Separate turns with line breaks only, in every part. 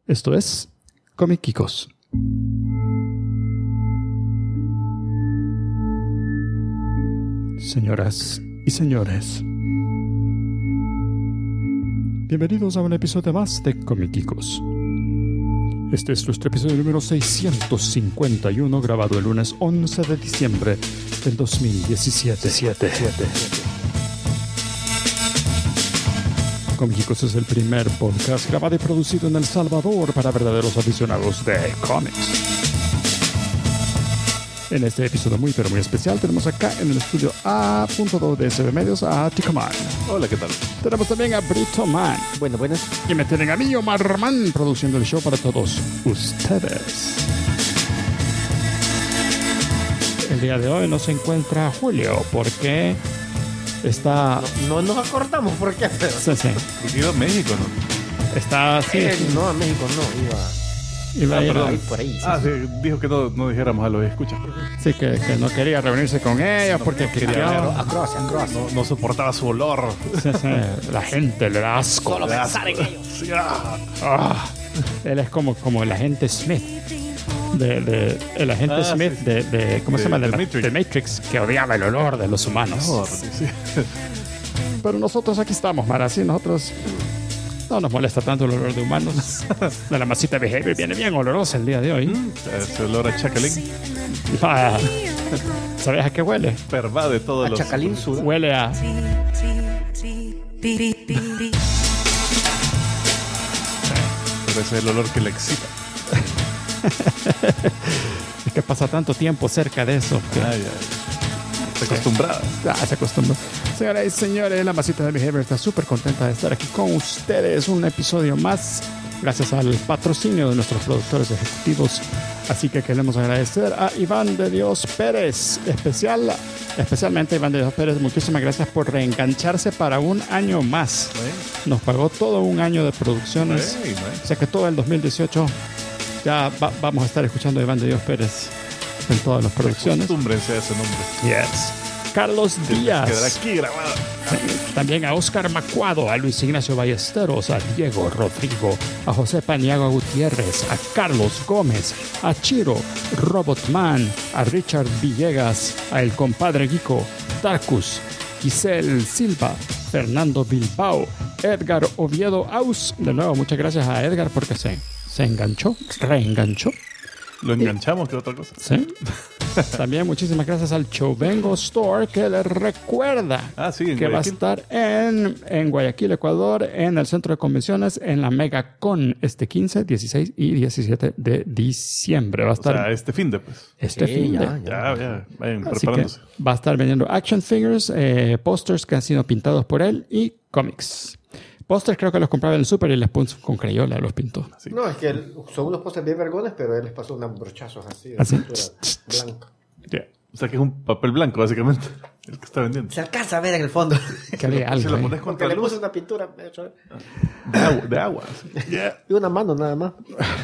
Esto es Comiquicos. Señoras y señores, bienvenidos a un episodio más de Comiquicos. Este es nuestro episodio número 651, grabado el lunes 11 de diciembre del 2017. Comiquicos es el primer podcast grabado y producido en El Salvador para verdaderos aficionados de cómics. En este episodio muy especial tenemos acá en el estudio A.2 de SB Medios a Ticoman.
Hola, ¿qué tal?
Tenemos también a Brito Man.
Buenas.
Y me tienen a mí, Omar Man, produciendo el show para todos ustedes. El día de hoy no se encuentra Julio porque está...
No nos acordamos por qué, pero...
Sí.
Porque iba a México, ¿no?
Está así.
No, a México no,
Iba a ir
perdón.
por ahí.
Sí, dijo que no dijéramos a los escuchas.
Sí, que no quería reunirse con ellos porque quería...
A Croacia.
No soportaba su olor.
Sí. La gente le da asco.
Solo pensar en ellos.
Sí,
Él es como el agente Smith. El agente Smith
sí.
de ¿cómo se llama?
de
De Matrix, que odiaba el olor de los humanos.
Sí.
Pero nosotros aquí estamos, Mara. Sí, nosotros no nos molesta tanto el olor de humanos. De la masita de Behavior viene bien olorosa el día de hoy.
Ese olor a chacalín
Ah, ¿sabes a qué huele?
pervade todos
A
los...
Chacalín Suda.
Huele a...
Pero ese es el olor que le excita.
Es que pasa tanto tiempo cerca de eso. Que...
Ay. Está acostumbrada.
Se acostumbró. Señoras y señores, la masita de Behavior está súper contenta de estar aquí con ustedes. Un episodio más, gracias al patrocinio de nuestros productores ejecutivos. Así que queremos agradecer a Iván de Dios Pérez, especialmente Iván de Dios Pérez. Muchísimas gracias por reengancharse para un año más. Nos pagó todo un año de producciones. O sea que todo el 2018 ya vamos a estar escuchando a Iván de Dios Pérez en todas las producciones.
Acostúmbrense a ese nombre.
Yes. Carlos
Quedará
Díaz.
aquí grabado.
También a Oscar Macuado, a Luis Ignacio Ballesteros, a Diego Rodrigo, a José Paniagua Gutiérrez, a Carlos Gómez, a Chiro, Robotman, a Richard Villegas, a El Compadre Guico, Tarcus, Giselle Silva, Fernando Bilbao, Edgar Oviedo Aus. De nuevo, muchas gracias a Edgar porque se reenganchó.
Lo enganchamos, que otra cosa.
Sí. También muchísimas gracias al Chovengo Store, que les recuerda
En
que
Guayaquil.
va a estar en Guayaquil, Ecuador, en el centro de convenciones, en la MegaCon, este 15, 16 y 17 de diciembre. Va a estar
este fin de, pues.
este fin de...
Ya. Vayan
Así
preparándose.
que va a estar vendiendo action figures, posters que han sido pintados por él y cómics. Posters creo que los compraba en el super y les puso con crayola, los pintó.
Así.
No, es que son unos postes bien vergones, pero él les pasó unos brochazos así de
¿Así?
pintura blanca.
Yeah.
O sea que es un papel blanco, básicamente, el que está vendiendo.
Se alcanza a ver en el fondo.
Que había algo,
Se lo
¿eh?
pones
Porque
contra
le
el
puse una pintura
de agua. Sí.
y una mano nada más.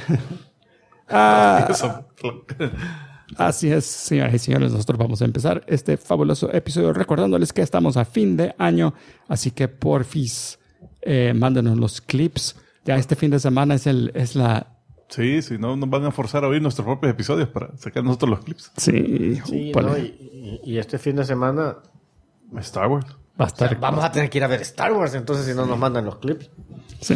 Eso.
Así es, señoras y señores, nosotros vamos a empezar este fabuloso episodio recordándoles que estamos a fin de año, así que porfis, mándenos los clips. Ya este fin de semana es la...
Sí, no nos van a forzar a oír nuestros propios episodios para sacar nosotros los clips.
Sí,
Sí,
úpale.
¿no? Y este fin de semana
Star Wars.
Va a estar...
vamos a tener que ir a ver Star Wars, entonces si no nos mandan los clips.
Sí.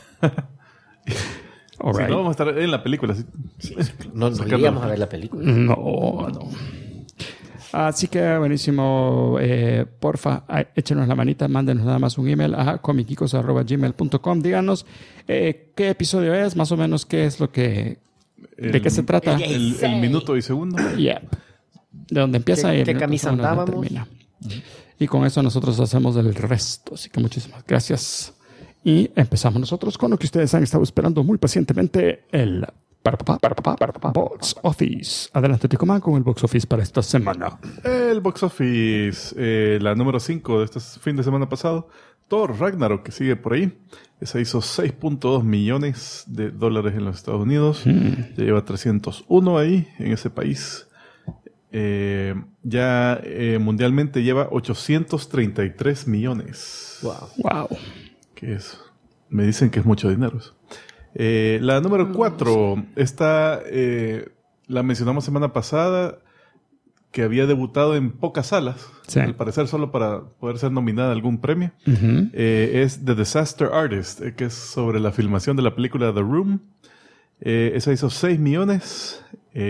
All
Si
right.
no, vamos a estar en la película. Sí.
No
Sacando
iríamos
los
a ver la película.
No. Así que buenísimo, porfa, échenos la manita, mándenos nada más un email a comiquicos@gmail.com. Díganos qué episodio es, más o menos qué es lo que... ¿De qué se trata?
El minuto y segundo.
Yeah. De donde empieza y
¿Qué camisa
donde
andábamos?
termina. Y con eso nosotros hacemos el resto. Así que muchísimas gracias. Y empezamos nosotros con lo que ustedes han estado esperando muy pacientemente, el Box Office. Adelante, Ticoman, con el Box Office para esta semana.
El box office, la número 5 de este fin de semana pasado, Thor Ragnarok, que sigue por ahí. Esa hizo $6.2 millones en los Estados Unidos. Ya lleva 301 ahí, en ese país. Mundialmente lleva 833 millones.
Wow.
Wow.
Que es, me dicen que es mucho dinero eso. La número 4, esta la mencionamos semana pasada, que había debutado en pocas salas,
Sí.
al parecer solo para poder ser nominada a algún premio.
Ujú.
Es The Disaster Artist, que es sobre la filmación de la película The Room. Esa hizo 6 millones.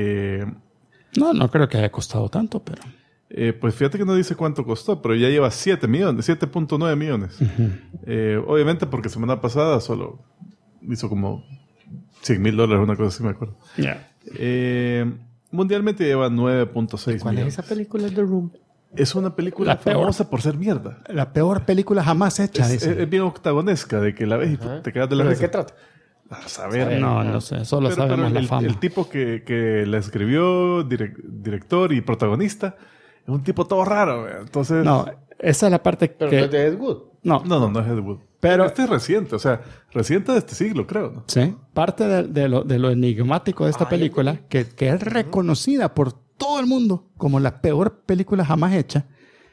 No creo que haya costado tanto, pero...
Pues fíjate que no dice cuánto costó, pero ya lleva 7 millones, 7.9 millones. Obviamente porque semana pasada solo hizo como $100,000, una cosa así me acuerdo.
Yeah.
Mundialmente lleva 9.6
¿Cuál
millones.
es esa película The Room?
Es una película
La peor.
famosa por ser mierda.
La peor película jamás hecha,
Es
dice.
bien octagonesca, de que la ves y te quedas de la
¿Pero de
risa.
qué trata?
A saber.
No sé. Solo
Pero
sabemos la
el,
fama.
el tipo que la escribió, director y protagonista, es un tipo todo raro. Entonces,
No, esa es la parte
Pero
que...
no es de Ed Wood.
No,
no es Ed Wood.
Pero-
Este es reciente, o sea, reciente de este siglo, creo, ¿no?
sí. Parte de lo enigmático de esta película, que es reconocida por todo el mundo como la peor película jamás hecha,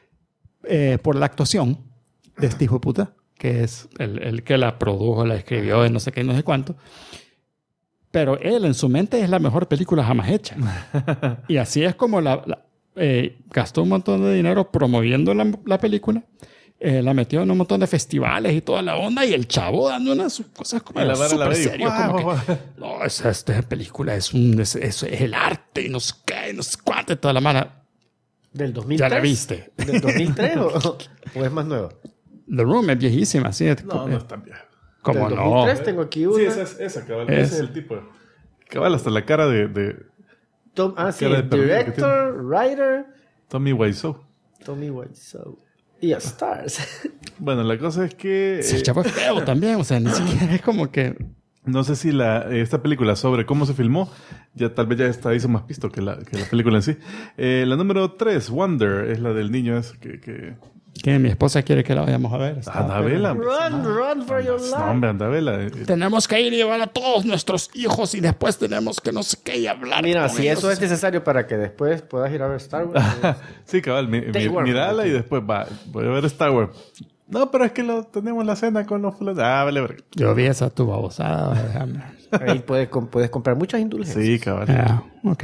por la actuación de este hijo de puta, que es el que la produjo, la escribió, y no sé qué, no sé cuánto. Pero él en su mente es la mejor película jamás hecha. Y así es como gastó un montón de dinero promoviendo la película. La metió en un montón de festivales y toda la onda, y el chavo dando unas cosas como
Y la vara la
súper
ve y,
serio, como
"Guau,
que, no, esta película es el arte y no sé qué, no sé cuánto, y toda la mano.
¿Del 2003?
Ya la viste.
¿Del 2003 o es más nueva?
The Room es viejísima, sí.
No es tan viejo.
¿Cómo
Del
no?
2003 tengo aquí una.
Sí, esa cabal.
Es-
Ese es el tipo. Cabal, hasta la cara de
Sí,
cara de perdido que
director, writer,
Tommy Wiseau.
Tommy Wiseau. Y a Stars.
Bueno, la cosa es que...
Sí, el chavo es feo también, o sea, ni siquiera es como que...
No sé si esta película sobre cómo se filmó, ya tal vez ya está hizo más pisto que la película en sí. La número 3, Wonder, es la del niño ese
Que mi esposa quiere que la vayamos a ver. Está
Andavela.
Run for your
No,
life.
hombre, Andavela.
Tenemos que ir y llevar a todos nuestros hijos y después tenemos que no sé qué y hablar.
Mira,
con
si
ellos.
eso es necesario para que después puedas ir a ver Star Wars.
Sí, cabal, mírala y después voy a ver Star Wars. No, pero es que tenemos la cena con los fulanos. Vale, verga.
Yo vi esa tu babosada. Déjame.
Ahí puedes comprar muchas indulgencias.
Sí, cabal.
Ok.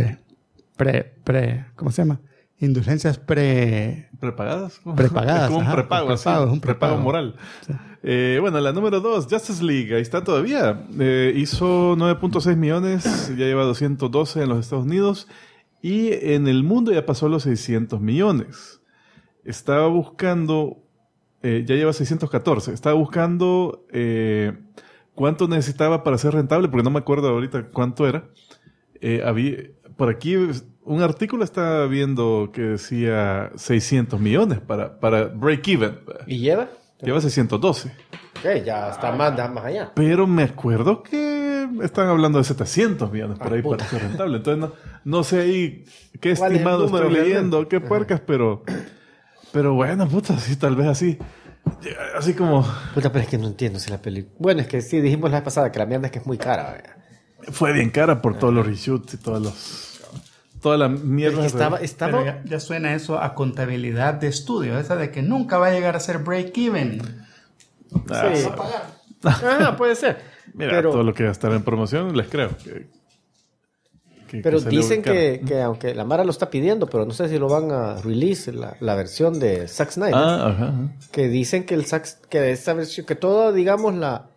¿Cómo se llama? Indulgencias
¿Prepagadas?
prepagadas.
Es como un
ajá,
prepago, así.
es un
Prepago moral. Bueno, la número 2, Justice League. Ahí está todavía. Hizo 9.6 millones. Ya lleva 212 en los Estados Unidos. Y en el mundo ya pasó los 600 millones. Estaba buscando... ya lleva 614. Estaba buscando cuánto necesitaba para ser rentable, porque no me acuerdo ahorita cuánto era. Por aquí un artículo estaba viendo que decía 600 millones para break even.
¿Y lleva?
Lleva 612.
Ok, ya está más allá.
Pero me acuerdo que están hablando de 700 millones por ahí
puta.
para ser rentable. Entonces no sé ahí qué
¿Cuál es el
estimado
número
estoy leyendo,
realmente?
qué puercas, pero bueno, puta, sí, tal vez así. Así como...
Puta, pero es que no entiendo si la película... Bueno, es que sí, dijimos la vez pasada que la mierda es que es muy cara. ¿verdad?
Fue bien cara por todos los reshoots y toda la mierda.
Es que estaba...
Pero ya suena eso a contabilidad de estudio, esa de que nunca va a llegar a ser break-even.
Sí. Ajá, puede ser.
Mira,
pero
todo lo que gastaron en promoción, les creo.
pero
salió
dicen
bien caro.
que aunque la Mara lo está pidiendo, pero no sé si lo van a release, la versión de Zack Snyder.
Ajá.
Que dicen que esa versión, que toda, digamos,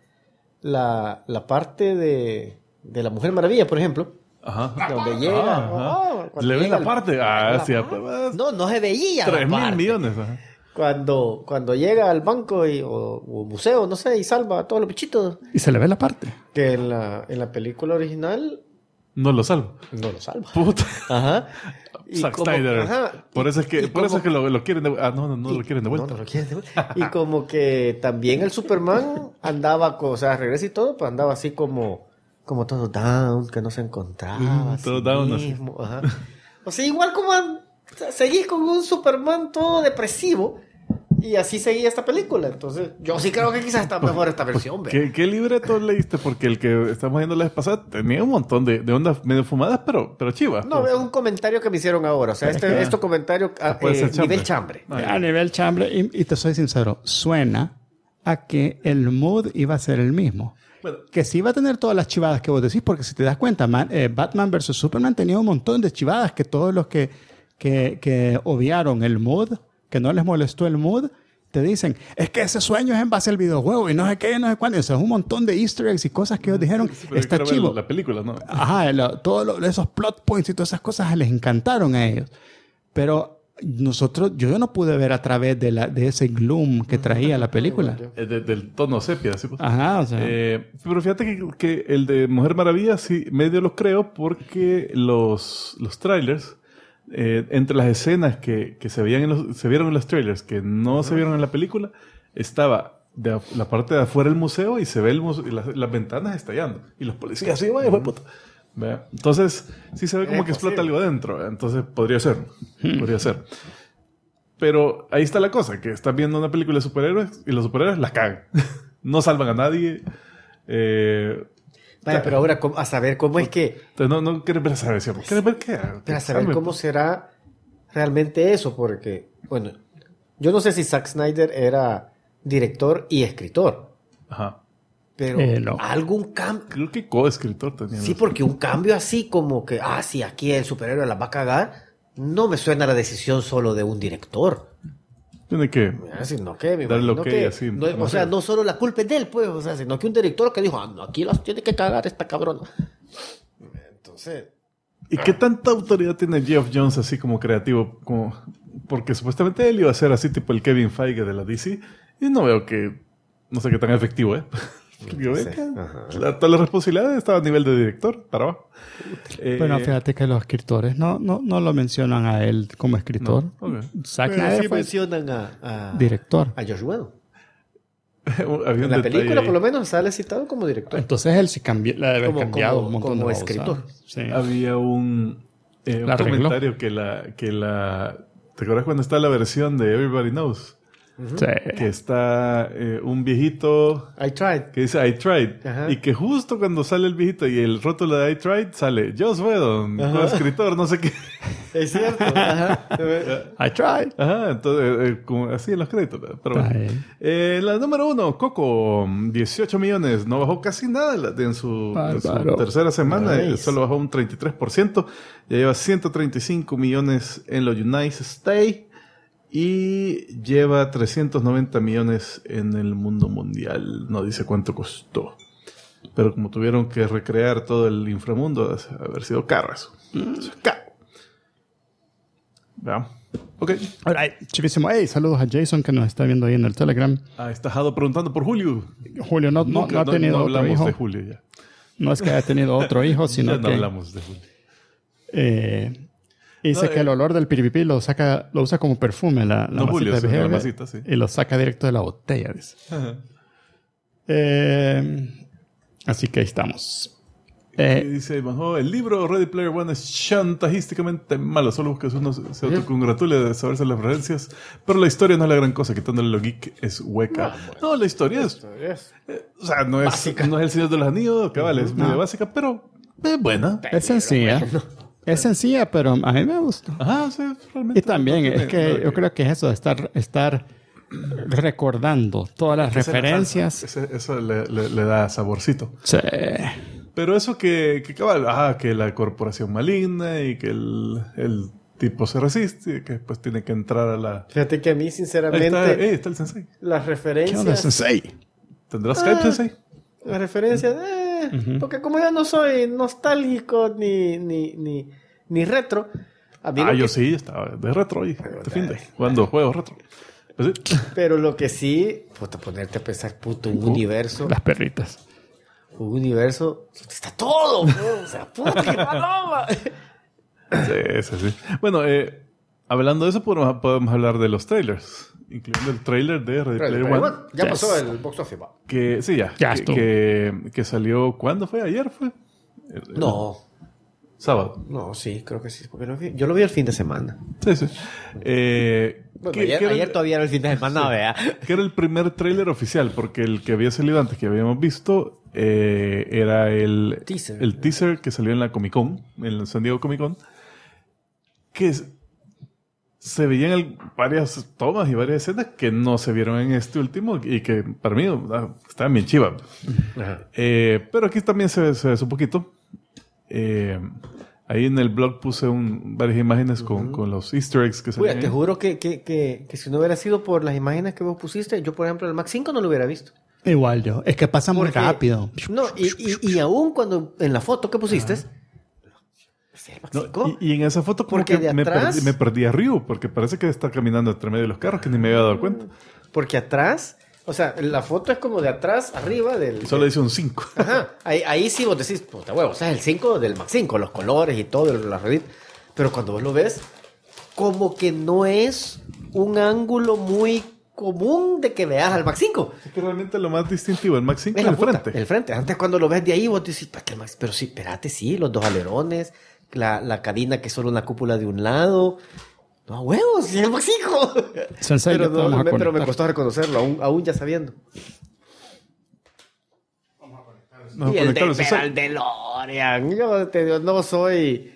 la parte de la Mujer Maravilla, por ejemplo,
Ajá.
donde llega... cuando
¿Le ves
llega
la parte? Sí, pues,
No se veía la
3,000
parte.
millones. Ajá.
Cuando llega al banco o museo, no sé, y salva a todos los bichitos,
Y se le ve la parte.
que en la película original
No lo salvo.
no lo salva.
Puta.
Ajá.
Zack Snyder. Por eso es que lo quieren de vuelta. No lo quieren de vuelta.
No lo quieren de vuelta. Y como que también el Superman andaba, o sea, regresa y todo, pues andaba así como todo down, que no se encontraba. a sí
todo down, así.
mismo. Ajá. O sea, igual como seguís con un Superman todo depresivo. Y así seguía esta película. Entonces, yo sí creo que quizás está mejor esta versión. ¿ve?
¿Qué libreto leíste? Porque el que estamos viendo la vez pasada tenía un montón de ondas medio fumadas, pero chivas.
No,
pues.
es un comentario que me hicieron ahora. O sea, este comentario
puede ser
nivel chambre.
A nivel chambre, y te soy sincero, suena a que el mood iba a ser el mismo.
Bueno.
que sí va a tener todas las chivadas que vos decís, porque si te das cuenta, Batman vs. Superman tenía un montón de chivadas que todos los que obviaron el mood, que no les molestó el mood, te dicen, es que ese sueño es en base al videojuego y no sé qué, no sé cuándo. O sea, es un montón de easter eggs y cosas que ellos dijeron,
Sí, pero
está
yo quiero ver
chivo.
la película, ¿no?
Ajá, todos esos plot points y todas esas cosas les encantaron a ellos. Pero yo no pude ver a través de ese gloom que traía la película.
Del tono sepia, ¿sí? Pues.
Ajá, o sea.
Pero fíjate que el de Mujer Maravilla sí medio lo creo porque los trailers, entre las escenas que se vieron en los trailers que no se vieron en la película, estaba la parte de afuera del museo y se ve el museo y las ventanas estallando. Y los policías así, vaya, fue puta. ¿Vea? Entonces, sí se ve como que explota algo adentro. ¿Vea? Entonces, podría ser. Podría ser. Pero ahí está la cosa, que estás viendo una película de superhéroes y los superhéroes la cagan. No salvan a nadie.
Vaya, pero ahora, a saber cómo es que...
Entonces, no quieres ver esa versión. ¿Quieres ver qué?
Para saber cómo será realmente eso, porque, bueno, yo no sé si Zack Snyder era director y escritor.
Ajá.
Pero
No.
algún cambio...
Creo que co-escritor tenía.
Sí, porque un cambio así como que, sí, aquí el superhéroe la va a cagar, no me suena a la decisión solo de un director.
Tiene que
Sino que me
darle
imagino
ok
que,
así.
no, o sea, no solo la culpa es de él, pues, o sea, sino que un director que dijo, no, aquí las tiene que cagar esta cabrona. Entonces...
¿Y qué tanta autoridad tiene Geoff Johns así como creativo? Porque supuestamente él iba a ser así tipo el Kevin Feige de la DC. Y no veo que... No sé qué tan efectivo, ¿eh? Digo,
Sí.
toda la responsabilidad estaba a nivel de director, para abajo.
Bueno, fíjate que los escritores no lo mencionan a él como escritor.
No, ok.
Zack
Pero
Snyder
sí
fue
mencionan a
director.
Josh Whedon.
Había un
En la
detalle
película,
ahí.
por lo menos, sale citado como director.
Entonces él sí la debe haber cambiado un montón
como
de
escritor.
cosas. Sí.
Había un
La arregló.
comentario que ¿te acuerdas cuando está la versión de Everybody Knows?
Sí.
Que está un viejito
I tried.
que dice I tried.
Ajá.
Y que justo cuando sale el viejito y el rótulo de I tried sale Joss Whedon, coescritor, no sé qué.
Es cierto. Ajá.
I tried.
Ajá, entonces, como así en los créditos. Pero bueno. La número 1, Coco, 18 millones. No bajó casi nada en su
Bárbaro.
tercera semana.
Nice.
Solo bajó un 33%. Ya lleva 135 millones en los United States. Y lleva 390 millones en el mundo mundial. No dice cuánto costó. Pero como tuvieron que recrear todo el inframundo, debe haber sido caro eso. Eso es caro. Veamos. Ok.
Alright, chivísimo. Hey, saludos a Jason que nos está viendo ahí en el Telegram.
Está Jado preguntando por Julio.
Julio no ha tenido
no
otro
hablamos
hijo.
de Julio ya.
No es que haya tenido otro hijo, sino
Ya no
que
hablamos de Julio.
dice
No,
que el olor del piripipi lo usa como perfume la
No,
masita
Julio,
de
sí, la
Behavior,
masita, sí.
y lo saca directo de la botella, dice.
Ajá.
Así que ahí estamos.
Y dice, "Majo, el libro Ready Player One es chantajísticamente malo. Solo buscas uno se autocongratule de saberse las referencias. Pero la historia no es la gran cosa. Quitándole lo geek es hueca. No, la historia es... o sea, no es el Señor de los Anillos, cabal, es medio básica, pero es buena.
Es sencilla. Es sencilla, pero a mí me gusta.
Ajá, sí, realmente.
Y también
no
es que
tiene-
yo creo que es eso de estar recordando todas las referencias.
Eso le da saborcito.
Sí.
Pero eso que cabal, que la corporación maligna y que el tipo se resiste y que después tiene que entrar a la...
Fíjate que a mí,
Ahí
sinceramente,
está el sensei.
las
¿Qué onda,
referencias...
Sensei?
¿Tendrás Skype, sensei?
Las referencias... Porque como yo no soy nostálgico ni retro... A mí lo
Yo
que-
sí, estaba de retro y este fin de jugando juegos retro. Pues sí.
Pero lo que sí... Puta, ponerte a pensar, puto, un universo...
Las perritas.
Un universo... Está todo, bro. O sea, puta, qué paloma.
Sí. Bueno, hablando de eso, podemos hablar de los trailers, incluyendo el trailer de Ready Player One.
Ya
Yes.
pasó el box office, va.
Que sí, ya.
Ya
que,
estuvo.
que salió, ¿cuándo fue? ¿Ayer fue?
No,
Sábado.
no, sí, creo que sí. Porque yo lo vi el fin de semana.
Sí.
Bueno, ayer todavía era el fin de semana, vea.
Que era el primer tráiler oficial, porque el que había salido antes, que habíamos visto, era el
Teaser.
que salió en la Comic Con, en el San Diego Comic Con, que se veían varias tomas y varias escenas que no se vieron en este último y que para mí estaban bien chivas. Pero aquí también se ve un poquito. Ahí en el blog puse varias imágenes con los easter eggs que se ven.
Te juro que si no hubiera sido por las imágenes que vos pusiste, yo por ejemplo el Mac 5 no lo hubiera visto.
Igual yo. Es que pasa muy rápido.
No, y aún cuando en la foto que pusiste...
No, y en esa foto como
porque
que me perdí a Ryu, porque parece que está caminando entre medio de los carros, que ni me había dado cuenta.
Porque atrás, o sea, la foto es como de atrás arriba del...
Solo dice un 5.
Ajá, ahí sí vos decís, puta huevo, o sea, es el 5 del Mac 5, los colores y todo, la red. Pero cuando vos lo ves, como que no es un ángulo muy común de que veas al Mac 5.
Es que realmente lo más distintivo del Mac 5 es el frente.
El frente. Antes cuando lo ves de ahí, vos decís, pero sí, espérate, sí, los dos alerones... La cabina que es solo una cúpula de un lado. No, huevos, es el Mac 5. Pero me costó reconocerlo, aún ya sabiendo. Y el DeLorean. Yo te digo, no soy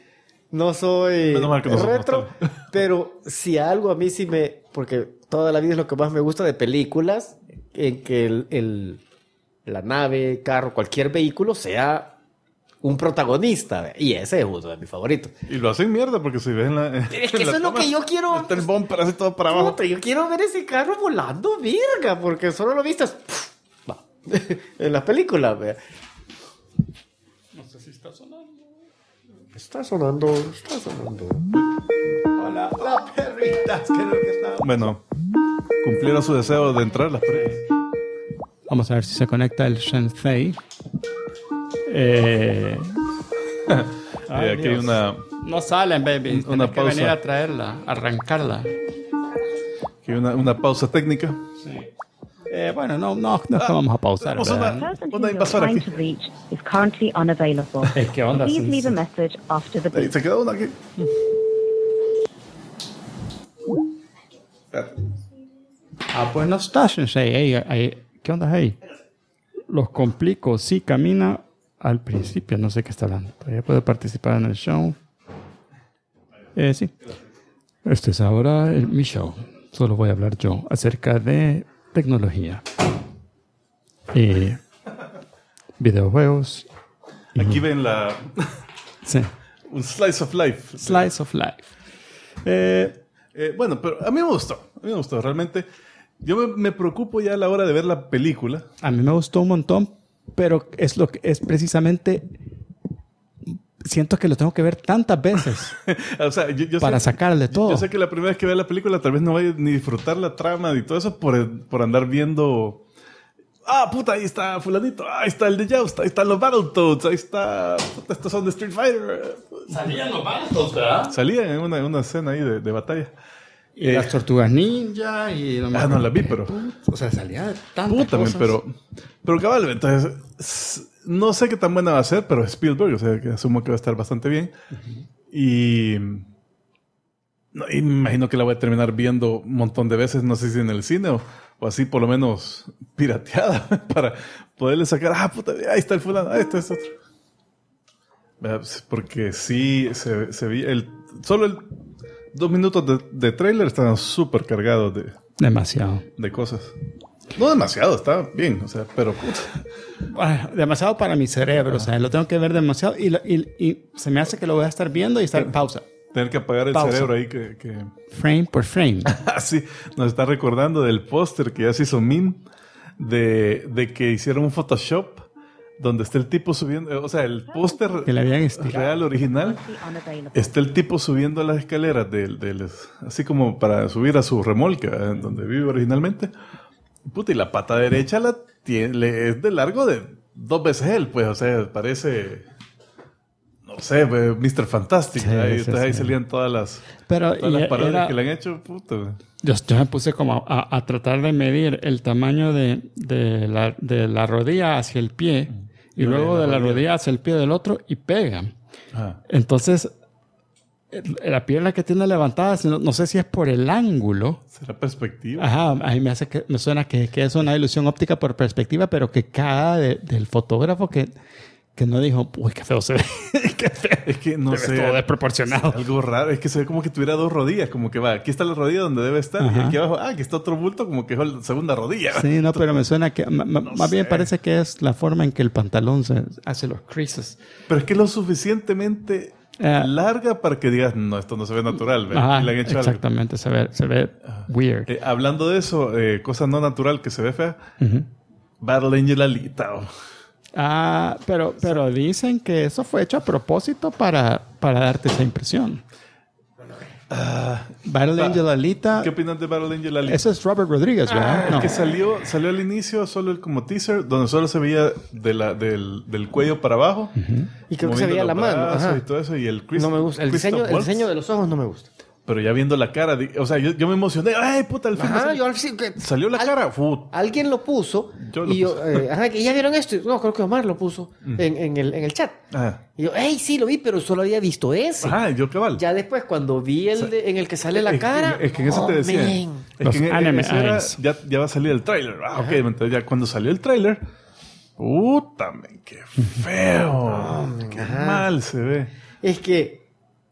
retro, pero si algo a mí sí porque toda la vida es lo que más me gusta de películas, en que la nave, carro, cualquier vehículo sea un protagonista, y ese es uno de mis favoritos.
Y lo hacen mierda porque si ves en la...
Es que eso es lo que yo quiero...
Está el bumper así todo para abajo.
Yo quiero ver ese carro volando, virga, porque solo lo viste en las películas, vea.
No sé si está sonando.
Está sonando.
Hola, la perrita. Creo que está...
Bueno, cumplieron su deseo de entrar las pruebas.
Vamos a ver si se conecta el Shenzhei.
Aquí hay una...
No salen, baby.
Una pausa.
Que venir a traerla, arrancarla.
Aquí hay una pausa técnica.
Sí. Bueno, no es que vamos a pausar.
Una invasora aquí.
¿Qué onda?
Se quedó una aquí.
Pues no está, Sensei. ¿Qué onda ahí? Los complico. Sí, camina al principio. No sé qué está hablando. Todavía puede participar en el show. Sí. Este es ahora mi show. Solo voy a hablar yo acerca de tecnología. Videojuegos.
Aquí ven
Sí.
un slice of life.
Slice of life.
Bueno, pero a mí me gustó. Realmente, yo me preocupo ya a la hora de ver la película.
A mí me gustó un montón, pero es precisamente... Siento que lo tengo que ver tantas veces
o sea, yo
para sacarle todo.
Yo sé que la primera vez que vea la película tal vez no vaya ni disfrutar la trama y todo eso por andar viendo... puta, ahí está fulanito. Ahí está el de Joust. Ahí están los Battletoads. Ahí está... Puta, estos son de Street Fighter.
Salían los Battletoads, ¿verdad?
Salían en una escena ahí de batalla.
Y las Tortugas Ninja y...
no las vi, pero...
O sea, salía de tantas cosas.
Pero cabal, entonces... No sé qué tan buena va a ser, pero es Spielberg, o sea, que asumo que va a estar bastante bien. Uh-huh. Y me imagino que la voy a terminar viendo un montón de veces, no sé si en el cine o así por lo menos pirateada, para poderle sacar, puta, ahí está el fulano, esto es otro. Porque sí, se vi, solo el 2 minutos de tráiler estaban súper cargados
demasiado
de cosas. No demasiado, está bien, o sea, pero...
Bueno, demasiado para mi cerebro, o sea, lo tengo que ver demasiado y se me hace que lo voy a estar viendo y estar pausa.
Tener que apagar el cerebro ahí que...
Frame por frame.
Sí, nos está recordando del póster que ya se hizo meme de que hicieron un Photoshop donde está el tipo subiendo, o sea, el póster real, original, está el tipo subiendo las escaleras así como para subir a su remolque, donde vive originalmente. Puta, y la pata derecha es de largo de 2 veces él, pues, o sea, parece, no sé, Mr. Fantastic. Sí, ahí salían todas las parodias que le han hecho, puta.
Yo me puse como a tratar de medir el tamaño de la rodilla hacia el pie y luego de la rodilla hacia el pie del otro y pega. Entonces... La pierna que tiene levantada, no sé si es por el ángulo.
¿Será perspectiva?
Ajá, a mí me suena que es una ilusión óptica por perspectiva, pero que cada del fotógrafo que que no dijo, uy, qué feo se ve. Qué feo.
Es que no sé.
Todo desproporcionado.
Algo raro. Es que se ve como que tuviera 2 rodillas. Como que va, aquí está la rodilla donde debe estar.
Ajá.
Y aquí abajo, aquí está otro bulto como que es la segunda rodilla.
Sí, no, pero me suena que... más bien
sé.
parece que es la forma en que el pantalón se hace los creases.
Pero es que es lo suficientemente larga para que digas, no, esto no se ve natural. ¿Ve?
Ajá,
Y le han hecho algo.
exactamente. Se ve weird.
Hablando de eso, cosa no natural que se ve fea.
Ujú.
Battle Angel Alita.
Pero dicen que eso fue hecho a propósito para darte esa impresión. Battle Angel Alita.
¿Qué opinas de Battle Angel Alita?
Ese es Robert Rodríguez, ¿verdad?
Es que salió al inicio solo como teaser, donde solo se veía del cuello para abajo.
Y creo que se
moviendo
veía la
los
mano.
brazos
Ajá.
y todo eso. Y el
No me gusta. El diseño de los ojos no me gusta.
Pero ya viendo la cara, o sea, yo me emocioné. ¡Ay, puta! Al fin
Ajá, yo sí que...
salió la cara.
Alguien lo puso.
Yo lo
y yo,
puse.
ajá, ¿y ya vieron esto? No, creo que Omar lo puso en el chat.
Ajá.
Y yo, ¡ey, sí, lo vi, pero solo había visto ese!
Ajá, yo cabal.
Ya después, cuando vi en el que sale la
Es que-
cara...
es que en eso te decía.
man.
Es
Los
que
anime
eso era-
eyes.
ya va a salir el tráiler. Ok, entonces ya cuando salió el tráiler, puta, men, qué feo. Qué
ajá.
mal se ve.
Es que...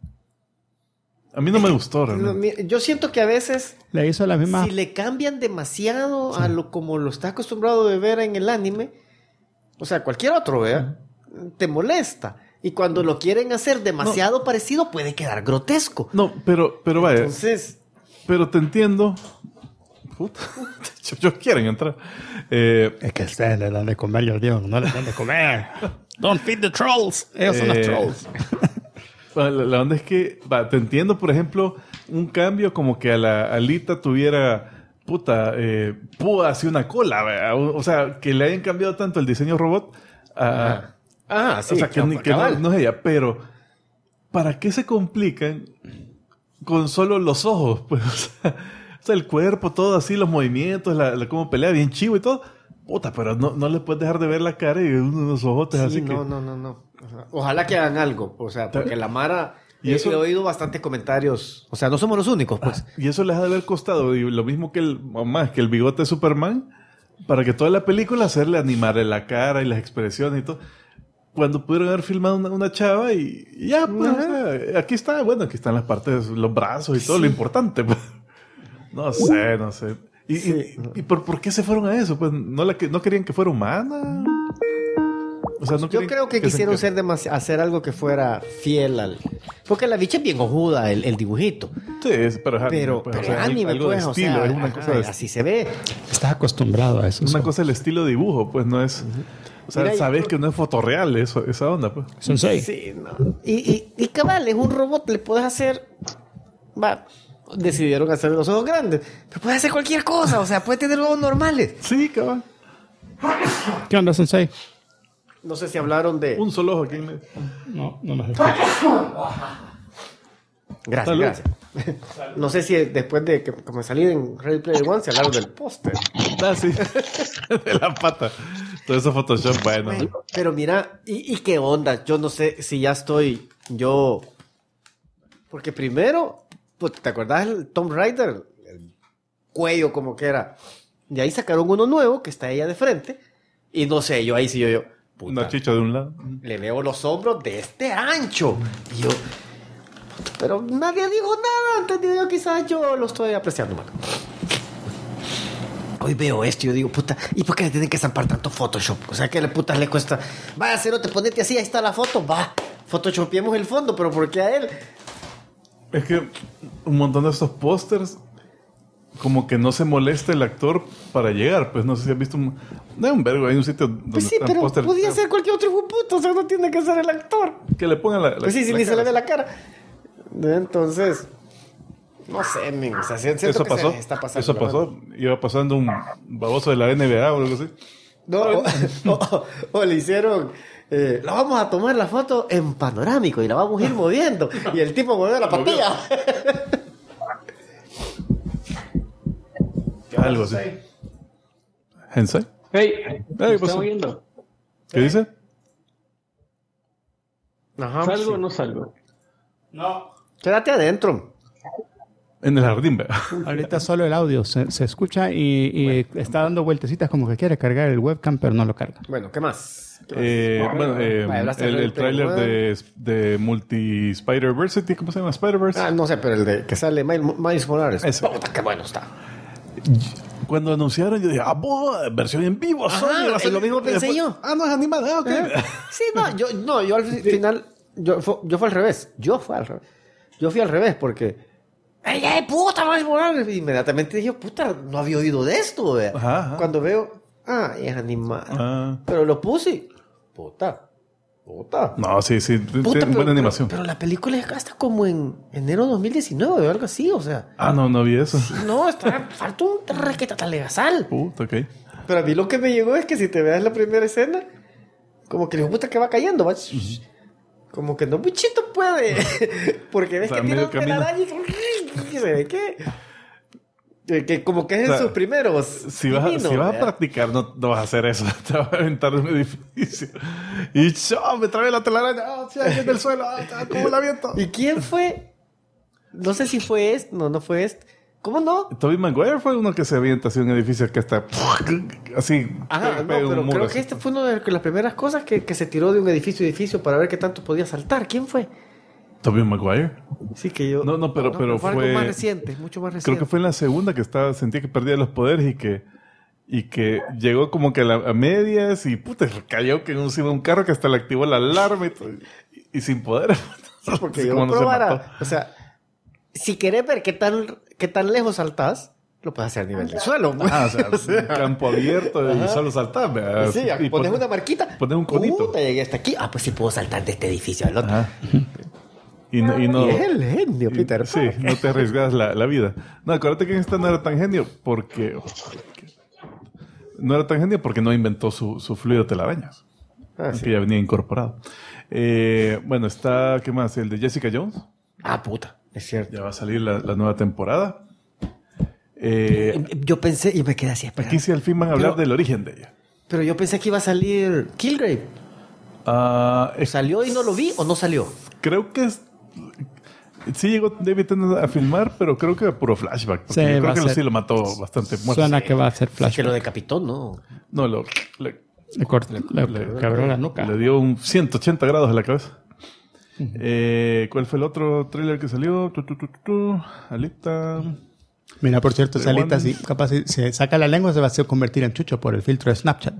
A mí no me gustó realmente.
Yo siento que a veces...
Le hizo la misma...
Si le cambian demasiado a lo como lo estás acostumbrado de ver en el anime, o sea, cualquier otro, ¿vea? Te molesta. Y cuando lo quieren hacer demasiado parecido, puede quedar grotesco.
No, pero vaya.
Entonces,
Pero te entiendo. Puta. Ellos quieren entrar.
Es que ustedes le dan de comer y al Dios no le dan de comer. Don't feed the trolls. Ellos son los trolls.
La onda es que, te entiendo, por ejemplo, un cambio como que a la Alita tuviera, púas y una cola, ¿verdad? O sea, que le hayan cambiado tanto el diseño robot
sí,
o sea, que no es ella, pero ¿para qué se complican con solo los ojos? Pues, o sea, el cuerpo, todo así, los movimientos, cómo pelea, bien chivo y todo. Puta, pero no le puedes dejar de ver la cara y unos ojotes
sí,
así que...
no. Ajá. Ojalá que hagan algo, o sea, porque la Mara...
Y eso-
he oído bastantes comentarios, o sea, no somos los únicos, pues.
Y eso les ha de haber costado, y lo mismo que el bigote de Superman, para que toda la película hacerle animar la cara y las expresiones y todo. Cuando pudieron haber filmado una chava y ya, pues, o sea, aquí están las partes, los brazos y todo, lo importante. Pues. No sé. ¿Y por qué se fueron a eso? Pues no querían que fuera humana. O sea, no
Yo
querían
creo que quisieron hacer algo que fuera fiel al... Porque la bicha es bien ojuda, el dibujito.
Sí, pero es anime,
Pero,
pues, o sea,
anime,
algo
pues,
de
o
estilo,
sea,
es una
ajá,
cosa de
así se ve.
Estás acostumbrado a eso.
una cosa del estilo dibujo, pues no es... O sea,
Mira,
sabes que no es fotorreal esa onda, pues.
Sensei.
Sí, no. Y cabal, es un robot, le puedes hacer... Decidieron hacer los ojos grandes. Pero puedes hacer cualquier cosa, o sea, puedes tener ojos normales.
Sí, cabal.
¿Qué onda, Sensei?
No sé si hablaron de...
Un solo ojo aquí en medio.
No nos escucha.
Gracias,
Salud.
gracias. No sé si después de que como salí en Ready Player One se hablaron del póster.
Ah, sí. De la pata. Todo eso Photoshop, bueno.
Pero mira, ¿y qué onda? Yo no sé si ya estoy yo... Porque primero, pues, ¿te acordás del Tomb Raider? El cuello como que era. De ahí sacaron uno nuevo que está ella de frente. Y no sé, yo ahí sí yo puta,
Una chicha de un lado.
le veo los hombros de este ancho. Y yo... Pero nadie dijo nada. Entonces yo quizás yo lo estoy apreciando mal. Hoy veo esto y yo digo, puta, ¿y por qué le tienen que zampar tanto Photoshop? O sea, ¿qué le putas le cuesta? Vaya, Cerote, ponete así, ahí está la foto, va. Photoshopiemos el fondo, pero ¿por qué a él?
Es que un montón de estos pósters, como que no se molesta el actor para llegar. Pues no sé si has visto no hay un vergo, hay un sitio donde
Pues sí,
están
pero
pósters
podía ser cualquier otro hijo de puta, o sea, no tiene que ser el actor.
que le pongan la
Pues sí, si
la
ni se
cara.
le ve la cara. Entonces, no sé, men, o sea, siento
Eso
que
pasó.
se está pasando.
Eso
la
pasó.
mano.
Iba pasando un baboso de la NBA o algo así.
No, o le hicieron, la vamos a tomar la foto en panorámico y la vamos a ir moviendo. Y el tipo movió la patilla.
Algo así. ¿Hensei?
Hey,
¿qué
¿me
pasó?
están oyendo?
¿Qué dice?
Ajá,
¿Salgo o
sí.
no salgo?
Quédate adentro.
En el jardín, ¿verdad?
Ahorita solo el audio se escucha y está dando vueltecitas como que quiere cargar el webcam, pero no lo carga.
Bueno, ¿qué más?
El tráiler de Multi-Spider-Versity, ¿cómo se llama? Spider-Verse.
No sé, pero el de que sale Miles Morales.
Ese.
Puta, qué bueno está.
Cuando anunciaron, yo dije, versión en vivo.
Lo mismo pensé yo.
No es animada, ok.
Sí, yo al final, yo fui al revés. Yo fui al revés porque... ¡Ay, puta, Miles Morales! Y inmediatamente dije, puta, no había oído de esto, ¿ve?
Ajá.
Cuando veo, es animada. Pero lo puse, puta.
No, sí,
Puta,
tiene buena animación.
Pero la película es hasta como en enero de 2019 o algo así, o sea.
No vi eso.
No, falta un requeta talegazal.
Puta, ok.
Pero a mí lo que me llegó es que si te veas la primera escena, como que le puta que va cayendo, ¿va? Como que no muchito puede. Porque ves que tiene un telaraña y se ve que como que es en sus primeros.
Si vas a practicar, no vas a hacer eso. Te vas a aventar de un edificio. Y me trae la telaraña. Ahí en el suelo. ¿Cómo la aviento?
¿Y quién fue? No sé si fue este. No fue este. ¿Cómo no?
Tobey Maguire fue uno que se avienta hacia un edificio que está así.
Pero creo que este fue una de las primeras cosas que se tiró de un edificio a edificio para ver qué tanto podía saltar. ¿Quién fue?
¿Tobey Maguire?
Sí, que yo...
pero
fue algo más reciente, mucho más reciente.
Creo que fue en la segunda que sentía que perdía los poderes y que llegó como que a medias y puta, cayó que encima de un carro que hasta le activó la alarma y sin poder.
Porque yo probara, o sea, si querés ver qué tan lejos saltás, lo puedes hacer a nivel del suelo.
O sea, campo abierto y solo saltar. ¿Verdad?
Sí, y pones una marquita.
Pones un conito.
Llegué hasta aquí. Pues sí puedo saltar de este edificio al otro.
Y no,
es el genio, Peter.
Sí, no te arriesgas la vida. No, acuérdate que esta no era tan genio porque... No era tan genio porque no inventó su fluido telarañas.
Sí.
Que ya venía incorporado. Bueno, está... ¿Qué más? El de Jessica Jones.
Puta. Es cierto.
Ya va a salir la nueva temporada.
Yo pensé y me quedé así esperando.
Aquí sí al fin van a hablar del origen de ella.
Pero yo pensé que iba a salir Kilgrave. ¿Salió y no lo vi o no salió?
Creo que sí llegó David Tennant a filmar, pero creo que puro flashback.
Sí,
creo que sí lo mató bastante muerto.
Suena que va a ser flashback.
Que lo decapitó, ¿no?
No,
le quebró la nuca.
Le dio un 180 grados a la cabeza. ¿Cuál fue el otro tráiler que salió? Alita.
Mira, por cierto, esa Alita, si capaz se saca la lengua, se va a convertir en chucho por el filtro de Snapchat.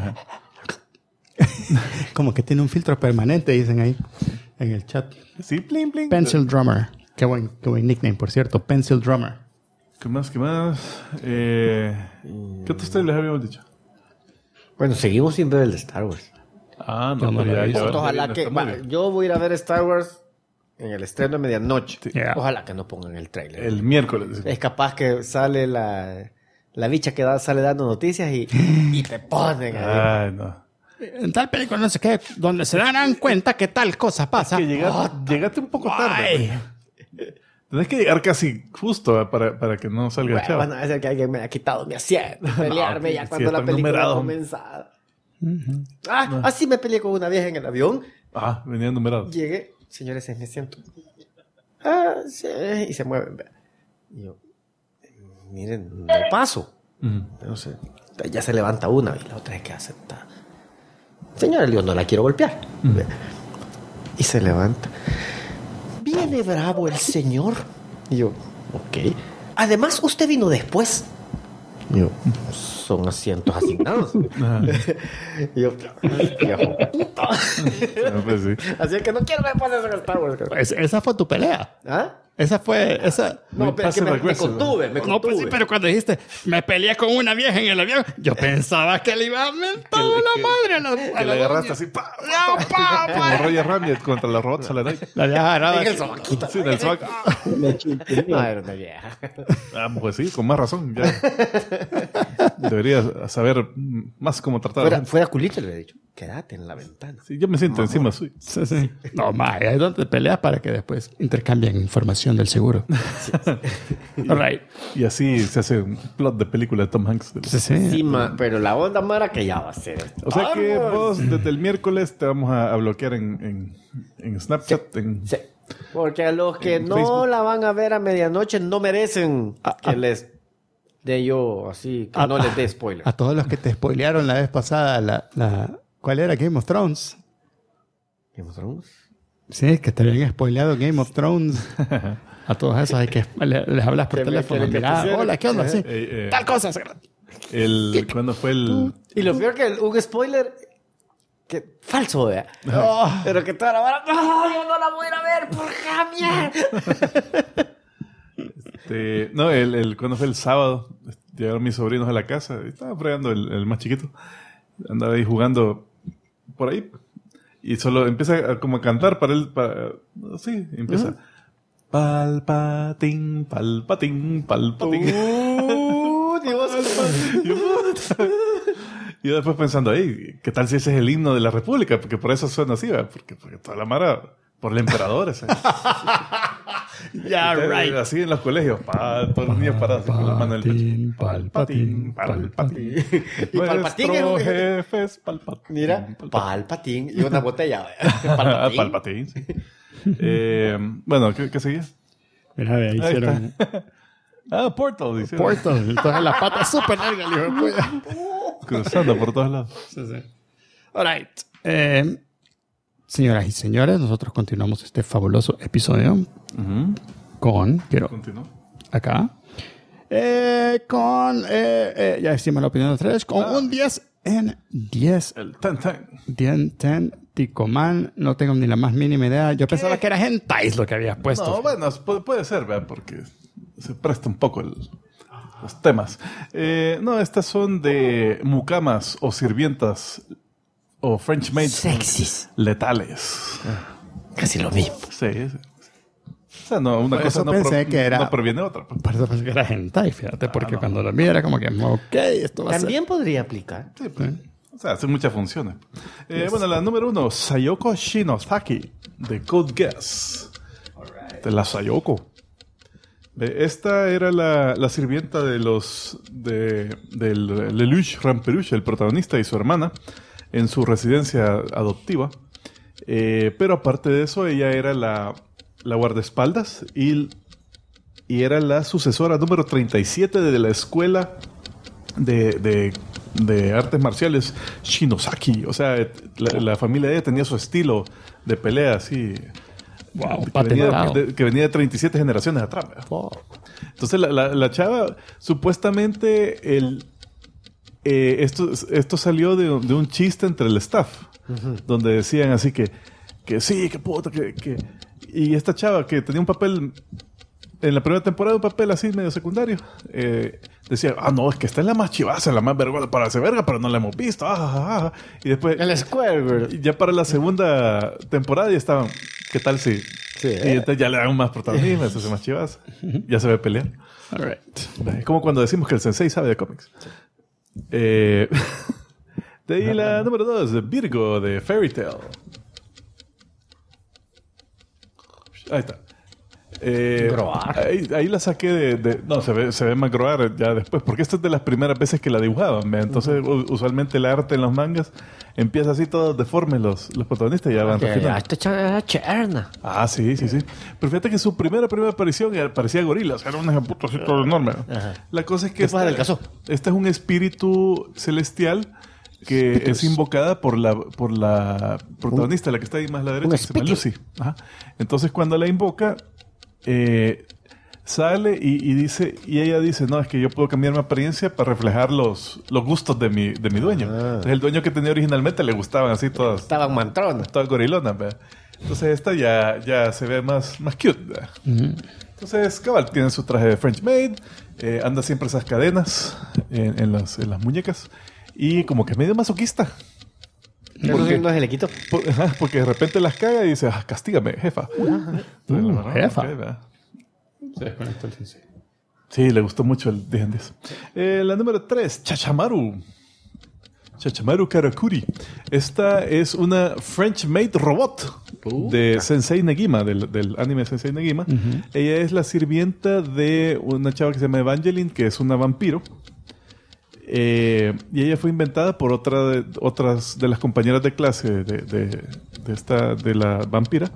Como que tiene un filtro permanente, dicen ahí en el chat.
Sí, bling, bling.
Pencil Drummer. Qué buen nickname, por cierto. Pencil Drummer.
¿Qué más? ¿Qué otros trailers habíamos dicho?
Bueno, seguimos sin ver el de Star Wars.
Ojalá
que... yo voy a ir a ver Star Wars en el estreno de medianoche. Sí. Ojalá que no pongan el tráiler.
El miércoles.
Es capaz que sale la bicha que sale dando noticias y te ponen ahí.
Ay, no.
En tal película no sé qué, donde se darán cuenta que tal cosa pasa.
Es que llegaste un poco tarde. Tenés que llegar casi justo para que no salga el chavo.
Van a decir que alguien me ha quitado mi asiento. Pelearme ya cuando la película ha comenzado. Así me peleé con una vieja en el avión.
Venía numerado.
Llegué, señores, me siento. Sí, y se mueven. Y yo, miren, no paso. No sé, ya se levanta una y la otra es que acepta. Señora, yo no la quiero golpear. Y se levanta. Viene bravo el señor. Y yo, ok. Además, usted vino después. Y yo, son asientos asignados. Y yo, viejo puta.
Pues sí.
Así que no quiero ver pases en Star Wars.
Esa fue tu pelea. Esa fue...
No, pero es que me contuve.
No, pues sí, pero cuando dijiste, me peleé con una vieja en el avión, yo pensaba que le iba a mentar la madre a
que le agarraste así, como Roger Rabbit contra los robots a la noche.
La vieja agarrada.
En el sobaquito.
Sí, en el sobaco.
No, era una vieja.
Pues sí, con más razón. Ya. Deberías saber más cómo tratar a la gente.
Fuera culito le he dicho. Quédate en la ventana.
Sí, yo me siento encima suyo.
Sí, sí. No, ma, ahí es donde te peleas para que después intercambien información del seguro. All right.
Y así se hace un plot de película de Tom Hanks.
Sí, sí.
Sí, pero la onda mara que ya va a ser esto.
O sea que vos desde el miércoles te vamos a bloquear en Snapchat.
Sí. Porque a los que no
Facebook.
la van a ver a medianoche no merecen que les dé yo así, que no les dé spoiler.
A todos los que te spoilearon la vez pasada, ¿cuál era? Game of Thrones.
Game of Thrones.
Sí, que te habían spoileado Game of Thrones. A todos esos hay que les hablas por
Que me
teléfono.
quieren que
Mira,
pusieran.
hola, ¿qué onda? Sí. Tal cosa.
¿Cuándo fue el...?
Y lo peor que un spoiler que falso, vea.
Oh,
Pero que toda la vara, no, yo no la voy a ir a ver por Javier.
No, cuando fue el sábado, llegaron mis sobrinos a la casa y estaba fregando el más chiquito. Andaba ahí jugando por ahí y solo empieza como a cantar para él. Sí, empieza. Palpatín, palpatín, palpatín.
Dios.
Y yo después pensando, ¿qué tal si ese es el himno de la República? Porque por eso suena así, ¿verdad? Porque toda la mara, por el emperador.
yeah, right.
Así en los colegios, todos los niños parados con la mano en el pecho.
Palpatín.
Y Palpatín
Nuestro
es-
jefe es Palpatín.
Mira, Palpatín y una botella.
Palpatín.
Palpatín.
Palpatín, sí. Bueno, ¿qué seguía?
Mira, ahí hicieron
Portal, dice.
Portal. Entonces la pata es súper larga, el hijo de puta.
Cruzando por todos lados.
Sí, sí. All right. Señoras y señores, nosotros continuamos este fabuloso episodio con... Quiero
Continúa.
acá. Ya decimos la opinión de ustedes. Con un 10 en 10.
El Tan.
10 Ticoman. No tengo ni la más mínima idea. Yo pensaba que era hentais lo que habías puesto.
No, bueno, puede ser, ¿verdad? Porque se presta un poco los temas. No, estas son de mucamas o sirvientas o French maids
Sexys.
letales.
Casi lo mismo.
Sí. O sea, no, una
Por
cosa
eso
no,
pensé que era-
no proviene de otra. Pues.
Por eso pensé que era hentai, fíjate. Porque cuando lo vi era como que, ok, esto va a ser...
También podría aplicar.
Sí, pues. O sea, hacen muchas funciones. Bueno, la número 1, Sayoko Shinosaki, de Code Geass. De la Sayoko. Esta era la sirvienta del Lelouch Ramperouche, el protagonista, y su hermana, en su residencia adoptiva. Pero aparte de eso, ella era la guardaespaldas y era la sucesora número 37 de la escuela de artes marciales Shinosaki. O sea, la familia de ella tenía su estilo de pelea así.
Wow,
que venía de 37 generaciones atrás. ¿verdad?
Wow.
Entonces la chava, supuestamente esto salió de un chiste entre el staff, donde decían así que sí, que puta, que y esta chava que tenía un papel en la primera temporada, un papel así medio secundario, decía, no, es que esta es la más chivaza, la más vergüenza para hacer verga, pero no la hemos visto. Y después,
El Square.
ya para la segunda temporada ya estaban, ¿qué tal si?
Sí,
Y entonces ya le dan más protagonismo, se hace más chivaza. Ya se ve pelear.
All right.
Es como cuando decimos que el sensei sabe de cómics. De ahí la número 2, Virgo, de Fairy Tail. Ahí está.
Groar.
Ahí la saqué no, se ve más Groar ya después, porque esta es de las primeras veces que la dibujaban. ¿ve? Entonces, usualmente el arte en los mangas empieza así todos deformes los protagonistas y ya van refinando.
Esta chava es cherna.
Sí. Pero fíjate que su primera aparición parecía gorila, o sea, era un ejemplo así todo enorme. La cosa es que
Después adelgazó.
esta es un espíritu celestial que es invocada por la protagonista, la que está ahí más a la derecha, que se llama Lucy. Ajá. Entonces, cuando la invoca, sale y ella dice, no, es que yo puedo cambiar mi apariencia para reflejar los gustos de mi dueño. Entonces, el dueño que tenía originalmente le gustaban así todas
Estaban
gorilonas, ¿verdad? Entonces esta ya se ve más cute, ¿verdad? Entonces, cabal, tiene su traje de French maid, anda siempre esas cadenas en las muñecas y como que es medio masoquista.
Porque no se le quitó.
Porque de repente las caga y dice, castígame, jefa. Entonces,
jefa.
ok, ¿verdad?
Se desconectó el sensei.
Sí, le gustó mucho el D&D. La número 3, Chachamaru. Chachamaru Karakuri. Esta es una French-made robot de Sensei Negima, del anime Sensei Negima. Ella es la sirvienta de una chava que se llama Evangeline, que es una vampiro. Y ella fue inventada por otras de las compañeras de clase de la vampira.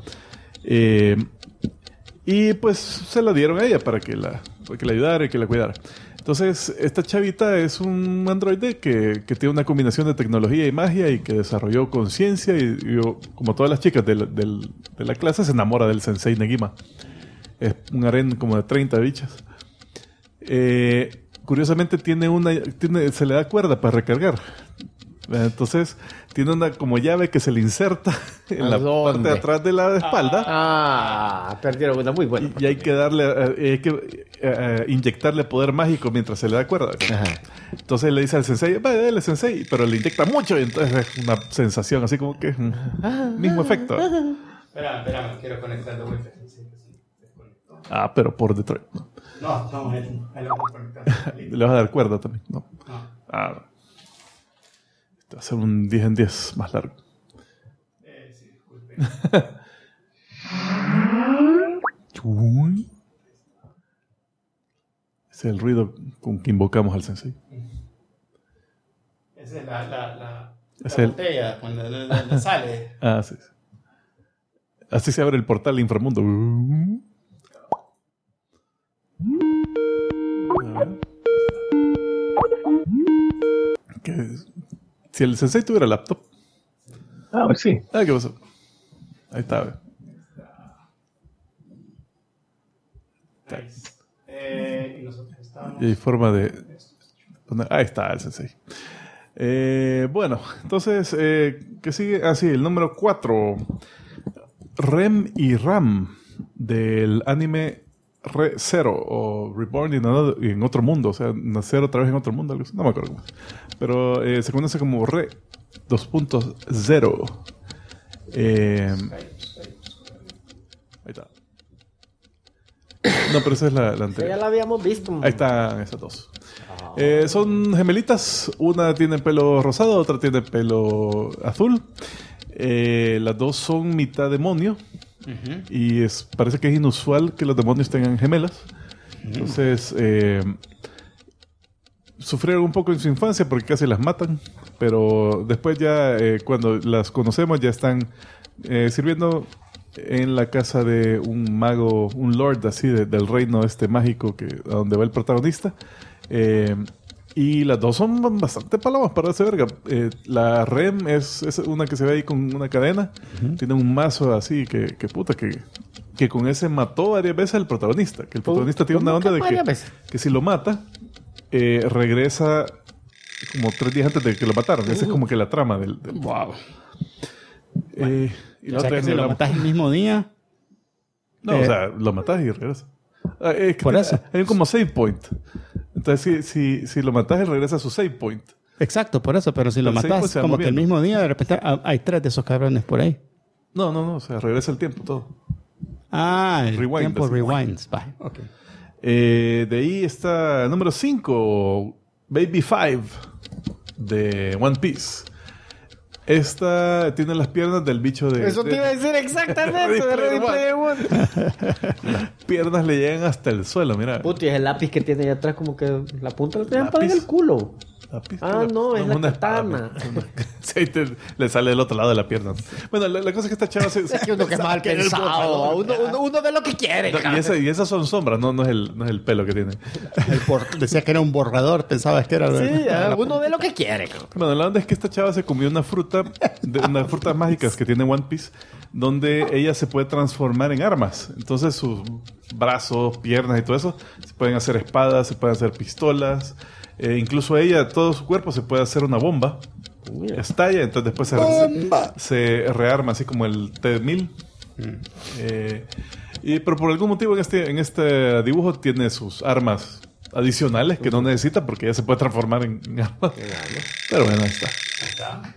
Y pues se la dieron a ella para que la ayudara y que la cuidara. Entonces, esta chavita es un androide que tiene una combinación de tecnología y magia y que desarrolló conciencia y como todas las chicas de la clase, se enamora del Sensei Negima. Es un harén como de 30 bichas. Curiosamente se le da cuerda para recargar. Entonces tiene una como llave que se le inserta en la parte de atrás de la espalda.
Perdieron una muy buena.
Y hay que inyectarle poder mágico mientras se le da cuerda. Ajá. Entonces le dice al sensei, dale sensei, pero le inyecta mucho y entonces es una sensación así como que mismo efecto.
Espera, quiero conectar de vuelta.
Pero por Detroit.
No, ahí lo vamos a conectar.
Le vas a dar cuerda también, ¿no? Va a ser un 10 en 10 más largo.
Sí, disculpe.
Ese es el ruido con que invocamos al sensei.
Esa es la botella cuando sale.
Sí. Así se abre el portal de inframundo. Si el sensei tuviera laptop.
Pues sí.
¿Qué pasó? Ahí está.
Y nosotros estábamos...
Y hay forma de poner... Ahí está el sensei. Bueno, entonces, ¿qué sigue? Sí, el número 4. Rem y Ram del anime Re-Zero o Reborn en otro mundo, o sea, nacer otra vez en otro mundo, algo así. No me acuerdo cómo es. Pero se conoce como Re 2.0. Ahí está. No, pero esa es la anterior.
Ya la habíamos visto.
Ahí están esas dos. Son gemelitas. Una tiene pelo rosado, otra tiene pelo azul. Las dos son mitad demonio. Y parece que es inusual que los demonios tengan gemelas. Entonces, sufrieron un poco en su infancia porque casi las matan. Pero después ya, cuando las conocemos, ya están sirviendo en la casa de un mago, un lord así del reino mágico a donde va el protagonista. Y las dos son bastante palomas para ese verga. La Rem es una que se ve ahí con una cadena. Tiene un mazo así que con ese mató varias veces al protagonista. Que el protagonista tiene una onda de que si lo mata, regresa como 3 días antes de que lo mataron. Esa es como que la trama del...
Wow.
Y
o sea, que si lo matas el mismo día...
No, o sea, lo matas y regresa.
Por eso.
Hay como save point. Entonces, si lo matas, él regresa a su save point.
Exacto, por eso. Pero si lo matas como que el mismo día, de repente hay 3 de esos cabrones por ahí.
No. O sea, regresa el tiempo todo.
El
rewind,
tiempo
así.
rewinds. Okay.
De ahí está el número 5, Baby 5, de One Piece. Esta tiene las piernas del bicho de...
Eso te iba a decir exactamente, de Ready Player One.
Las piernas le llegan hasta el suelo, mira.
Puti, es el lápiz que tiene ahí atrás, como que la punta la tienen para en el culo. No, es la katana.
Sí, le sale del otro lado de la pierna. Bueno, la cosa es que esta chava
es que uno que es mal pensado. Uno ve lo que quiere.
Y esas son sombras, no es el pelo que tiene.
Decía que era un borrador, pensabas que era...
Sí, uno ve lo que quiere.
Bueno, la onda es que esta chava se comió unas frutas mágicas que tiene One Piece, donde ella se puede transformar en armas. Entonces sus brazos, piernas y todo eso se pueden hacer espadas, se pueden hacer pistolas. Incluso ella, todo su cuerpo se puede hacer una bomba. Estalla, entonces después se rearma, así como el T-1000. Pero por algún motivo en este dibujo tiene sus armas adicionales que no necesita porque ella se puede transformar en armas. Pero bueno, ahí está.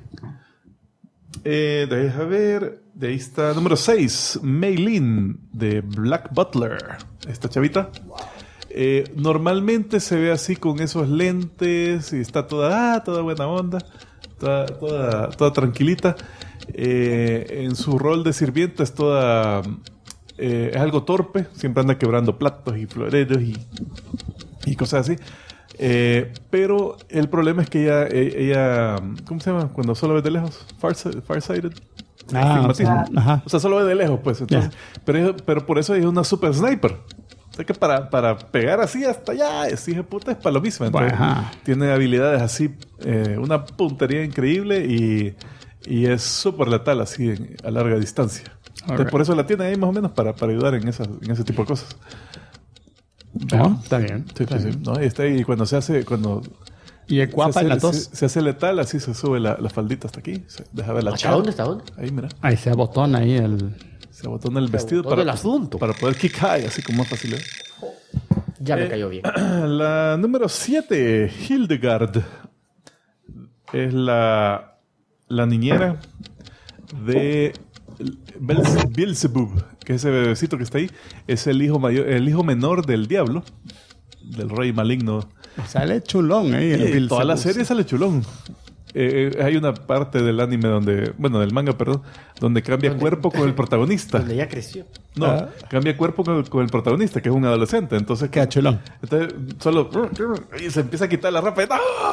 Deja ver. De ahí está número 6, Mei Lin de Black Butler. Esta chavita. Normalmente se ve así con esos lentes y está toda buena onda, toda tranquilita. En su rol de sirvienta es toda... es algo torpe, siempre anda quebrando platos y floreros y cosas así. Pero el problema es que ella ¿cómo se llama? Cuando solo ves de lejos, farsighted. O sea, solo ve de lejos, pues. Entonces, pero por eso ella es una super sniper. O sea que para pegar así hasta allá, ese hijo de puta es palomísima. Entonces, tiene habilidades así, una puntería increíble y es súper letal así a larga distancia. Entonces, por eso la tiene ahí más o menos para ayudar en ese tipo de cosas.
No, está bien.
Sí. No, y está ahí, y cuando se hace...
Y es guapa en las dos.
Se hace letal, así se sube la faldita hasta aquí. Se deja ver la
¿Hasta dónde está? ¿Dónde?
Ahí, mira.
Ahí se abotona ahí el...
Se abotona el vestido
para el asunto.
Para poder kick high, así como más fácil.
Ya me cayó bien.
La número 7, Hildegard. Es la niñera de Beelzebub, que ese bebecito que está ahí es el hijo menor del diablo, del rey maligno.
Sale chulón ahí.
En toda la serie sale chulón. Hay una parte del anime del manga, perdón, donde cambia cuerpo con el protagonista.
Donde ya creció.
No, cambia cuerpo con el protagonista, que es un adolescente. Entonces
queda chulón.
Entonces solo y se empieza a quitar la ropa.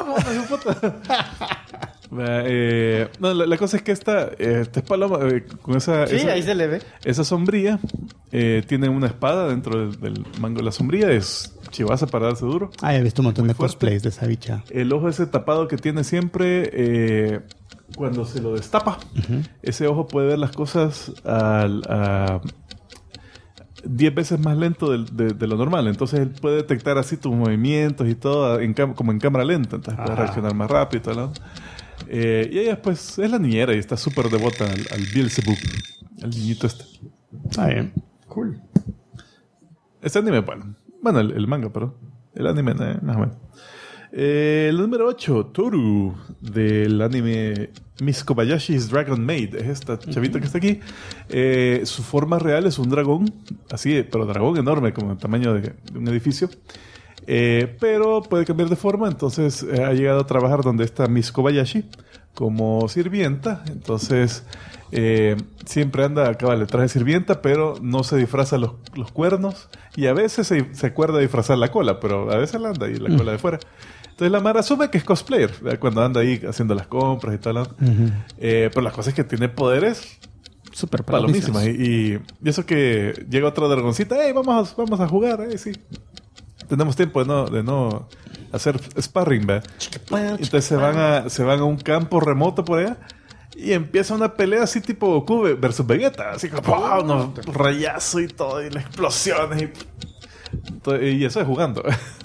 No, la cosa es que esta es paloma con esa...
Sí, ahí se le ve.
Esa sombría tiene una espada dentro del mango de la sombría. Es chivaza para darse duro.
He visto un montón de cosplays de esa bicha.
El ojo ese tapado que tiene siempre, cuando se lo destapa, ese ojo puede ver las cosas a 10 veces más lento de lo normal. Entonces él puede detectar así tus movimientos y todo como en cámara lenta. Entonces puede reaccionar más rápido y todo, ¿no? Y ella pues es la niñera y está súper devota al Beelzebub, al niñito este.
Está bien. Cool.
Este anime, bueno, el manga, perdón. El anime, más o menos. El número 8, Toru, del anime Miss Kobayashi's Dragon Maid. Es esta chavita que está aquí. Su forma real es un dragón, así, pero dragón enorme, como el tamaño de un edificio. Pero puede cambiar de forma, entonces ha llegado a trabajar donde está Miss Kobayashi como sirvienta. Entonces siempre anda, le traje sirvienta, pero no se disfraza los cuernos y a veces se acuerda de disfrazar la cola, pero a veces la anda ahí la cola de fuera. Entonces la Mara asume que es cosplayer, ¿verdad? Cuando anda ahí haciendo las compras y tal. Pero la cosa es que tiene poderes
súper
palomísimas. Y eso que llega otra dragoncita, ¡hey, vamos a jugar! Sí. Tenemos tiempo de no hacer sparring, ¿verdad? Entonces se van a un campo remoto por allá y empieza una pelea así tipo Goku versus Vegeta, así como unos rayazos y todo, y las explosiones y eso es jugando.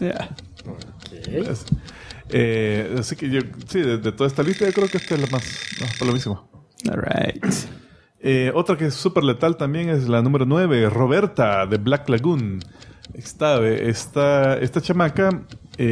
Así que yo, sí, de toda esta lista yo creo que esta es la más palomísima.
All right.
Otra que es súper letal también es la número 9, Roberta, de Black Lagoon. Esta chamaca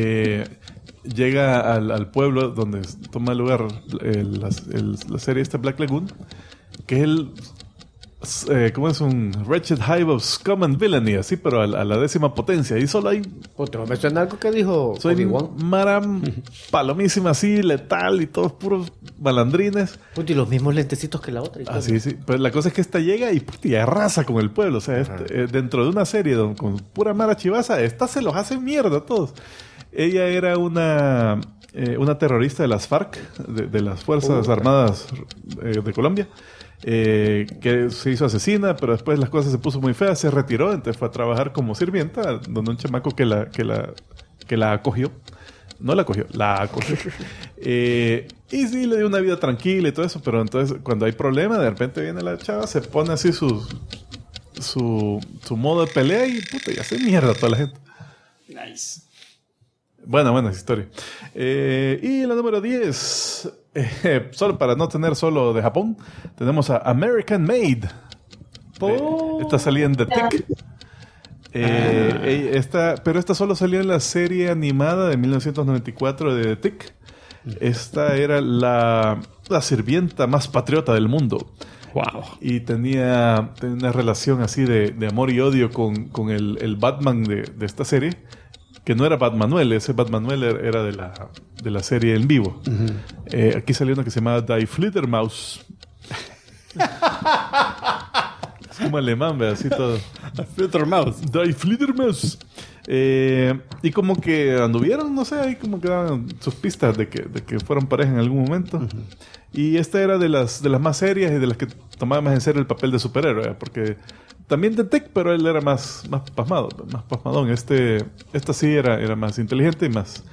llega al pueblo donde toma lugar la serie Black Lagoon, que es ¿cómo es? Un Wretched Hive of Scum and Villainy, así, pero a la 10ª potencia. Y solo hay...
¿Te va a mencionar algo que dijo
Obi-Wan? Mara palomísima, así, letal y todos puros malandrines.
Y los mismos lentecitos que la otra.
Sí. Pues la cosa es que esta llega y arrasa con el pueblo. O sea, dentro de una serie con pura Mara chivaza, esta se los hace mierda a todos. Ella era una terrorista de las FARC, de las Fuerzas Armadas de Colombia. Que se hizo asesina, pero después las cosas se puso muy feas, se retiró, entonces fue a trabajar como sirvienta donde un chamaco que la acogió. No la acogió, la acogió. Y sí, le dio una vida tranquila y todo eso, pero entonces cuando hay problema, de repente viene la chava, se pone así su modo de pelea y puta, y hace mierda a toda la gente.
Nice.
Buena historia. Y la número 10, solo para no tener solo de Japón, tenemos a American Maid. Esta salía en The Tick. Pero esta solo salió en la serie animada de 1994 de The Tick. Esta era la sirvienta más patriota del mundo.
Wow.
Y tenía una relación así de amor y odio con el Batman de esta serie, que no era Batmanuel, ese Batmanuel era de la serie en vivo. Aquí salió uno que se llamaba Die Fledermaus. Es como alemán, ¿verdad? Así todo.
Fledermaus.
Die Fledermaus. Y como que anduvieron, no sé, ahí como que daban sus pistas de que fueron pareja en algún momento. Y esta era de las más serias y de las que tomaba más en serio el papel de superhéroe, ¿verdad? Porque también de Tech, pero él era más pasmado, más pasmadón. Esta sí era más inteligente y más...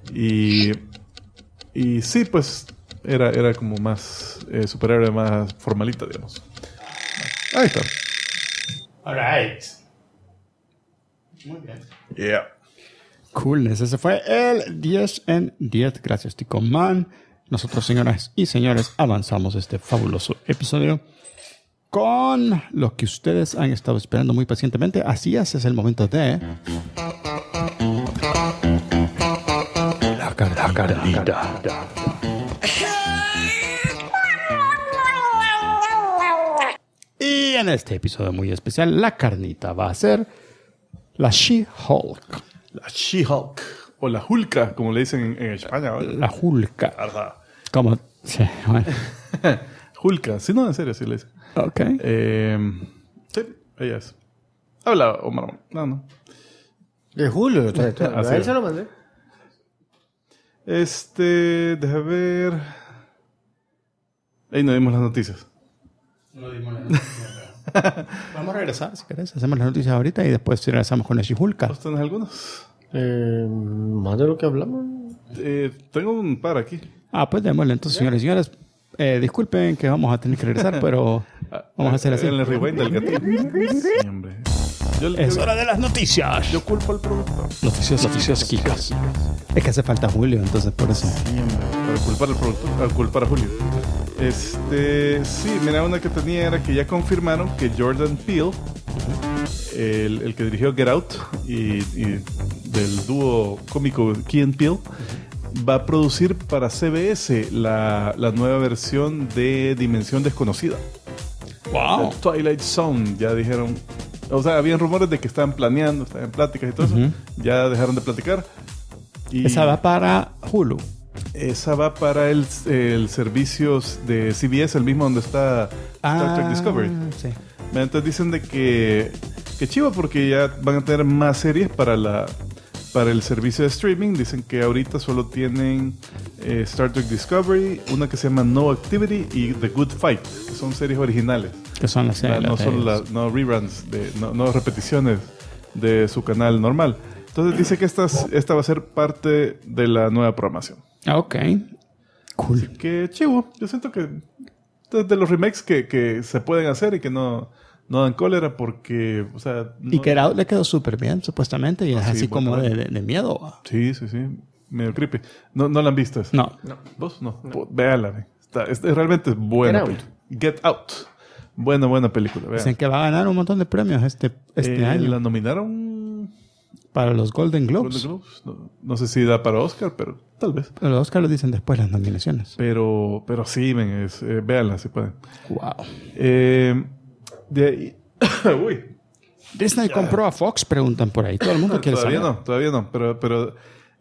Y sí, pues era como más superhéroe, más formalita, digamos. Ahí está.
All right. Muy bien.
Yeah.
Cool. Ese fue el 10 en 10. Gracias, Tico Man. Nosotros, señoras y señores, avanzamos este fabuloso episodio con lo que ustedes han estado esperando muy pacientemente. Así es el momento de... La carnita. Y en este episodio muy especial, la carnita va a ser la She-Hulk.
La She-Hulk. O la Hulka, como le dicen en España. ¿Vale?
La Hulka.
Ajá.
Como... Sí, bueno.
Hulka. Sí, no, en serio, sí le dicen.
Ok.
Sí, ella es. Habla, Omar. No.
De Julio,
Ah,
a
sí.
él se lo mandé.
Deja ver. Ahí no vimos las noticias.
No dimos la noticia. Vamos a regresar, si querés. Hacemos las noticias ahorita y después regresamos con la She-Hulka.
¿Vos tenés algunos?
Más de lo que hablamos.
Tengo un par aquí.
Pues démosle. Entonces, señores y señores, disculpen que vamos a tener que regresar, pero vamos a hacer así.
En el rewind del gatito. Sí, hombre.
Es hora de las noticias.
Yo culpo al productor.
Noticias Kikas. Es que hace falta Julio, entonces por eso.
Sí, hombre. Para culpar al productor, al culpar a Julio. Sí, mira, una que tenía era que ya confirmaron que Jordan Peele, el que dirigió Get Out y del dúo cómico Key & Peele, va a producir para CBS la nueva versión de Dimensión Desconocida.
¡Wow!
The Twilight Zone, ya dijeron. O sea, habían rumores de que estaban planeando, estaban en pláticas y todo eso. Ya dejaron de platicar. Y
Esa va para Hulu.
esa va para el servicio de CBS, el mismo donde está Star Trek Discovery.
Sí.
Entonces dicen de que chivo porque ya van a tener más series para el servicio de streaming. Dicen que ahorita solo tienen Star Trek Discovery, una que se llama No Activity y The Good Fight, que son series originales.
Que son las series.
No solo no reruns, no repeticiones de su canal normal. Entonces dice que esta va a ser parte de la nueva programación.
Ok. Cool.
Que chivo. Yo siento que de los remakes que se pueden hacer y que no dan cólera porque, o sea... No...
Y Get Out le quedó súper bien, supuestamente, y es
sí,
así como
bueno.
de miedo.
Sí. Medio creepy. ¿No la han visto esa?
No.
¿Vos? No. Véala. Realmente es buena. Get Out. Buena película. Vean.
Dicen que va a ganar un montón de premios este año.
La nominaron...
Para los Golden Globes.
No sé si da para Oscar, pero tal vez.
Pero los Oscar lo dicen después las nominaciones.
Pero sí, véanla si pueden.
Wow.
De ahí... Uy.
Disney compró a Fox, preguntan por ahí. Todo el mundo quiere saber.
Todavía no. Pero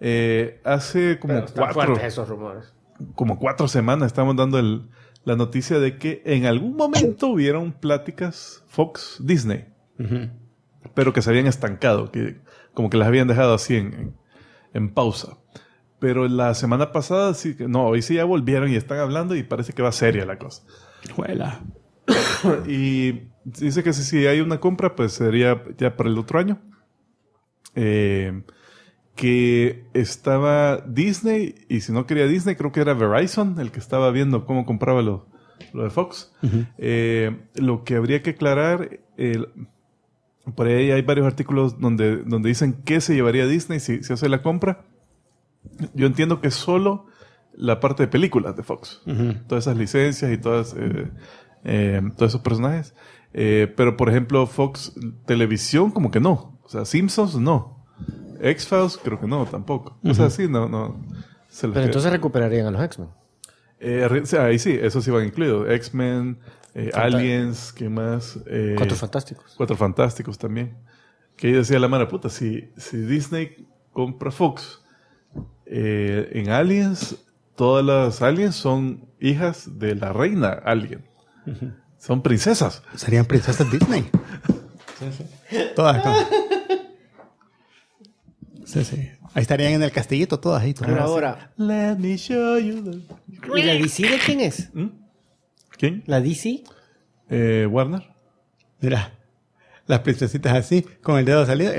hace como
Esos rumores.
como 4 semanas estamos dando la noticia de que en algún momento hubieron pláticas Fox-Disney. Pero que se habían estancado, que como que las habían dejado así en pausa. Pero la semana pasada hoy sí ya volvieron y están hablando y parece que va seria la cosa.
Juela.
Y dice que si hay una compra, pues sería ya para el otro año. Que estaba Disney, y si no quería Disney, creo que era Verizon el que estaba viendo cómo compraba lo de Fox. Lo que habría que aclarar... por ahí hay varios artículos donde dicen qué se llevaría Disney si hace la compra. Yo entiendo que solo la parte de películas de Fox. Todas esas licencias y todos esos personajes. Pero, por ejemplo, Fox Televisión como que no. O sea, Simpsons no. X-Files creo que no, tampoco. O sea, sí, no.
Pero entonces recuperarían a los X-Men.
Ahí sí, eso sí van incluidos. X-Men, Aliens, ¿qué más?
Cuatro Fantásticos.
Cuatro Fantásticos también. Que ahí decía la mara puta, si Disney compra Fox, en Aliens, todas las aliens son hijas de la reina Alien. Son princesas.
Serían princesas Disney. Todas. Sí. Ahí estarían en el castillito todas ahí.
Pero ahora,
Let me show you
¿y la DC de quién es?
¿Quién?
¿La DC?
Warner.
Mira, las princesitas así, con el dedo salido.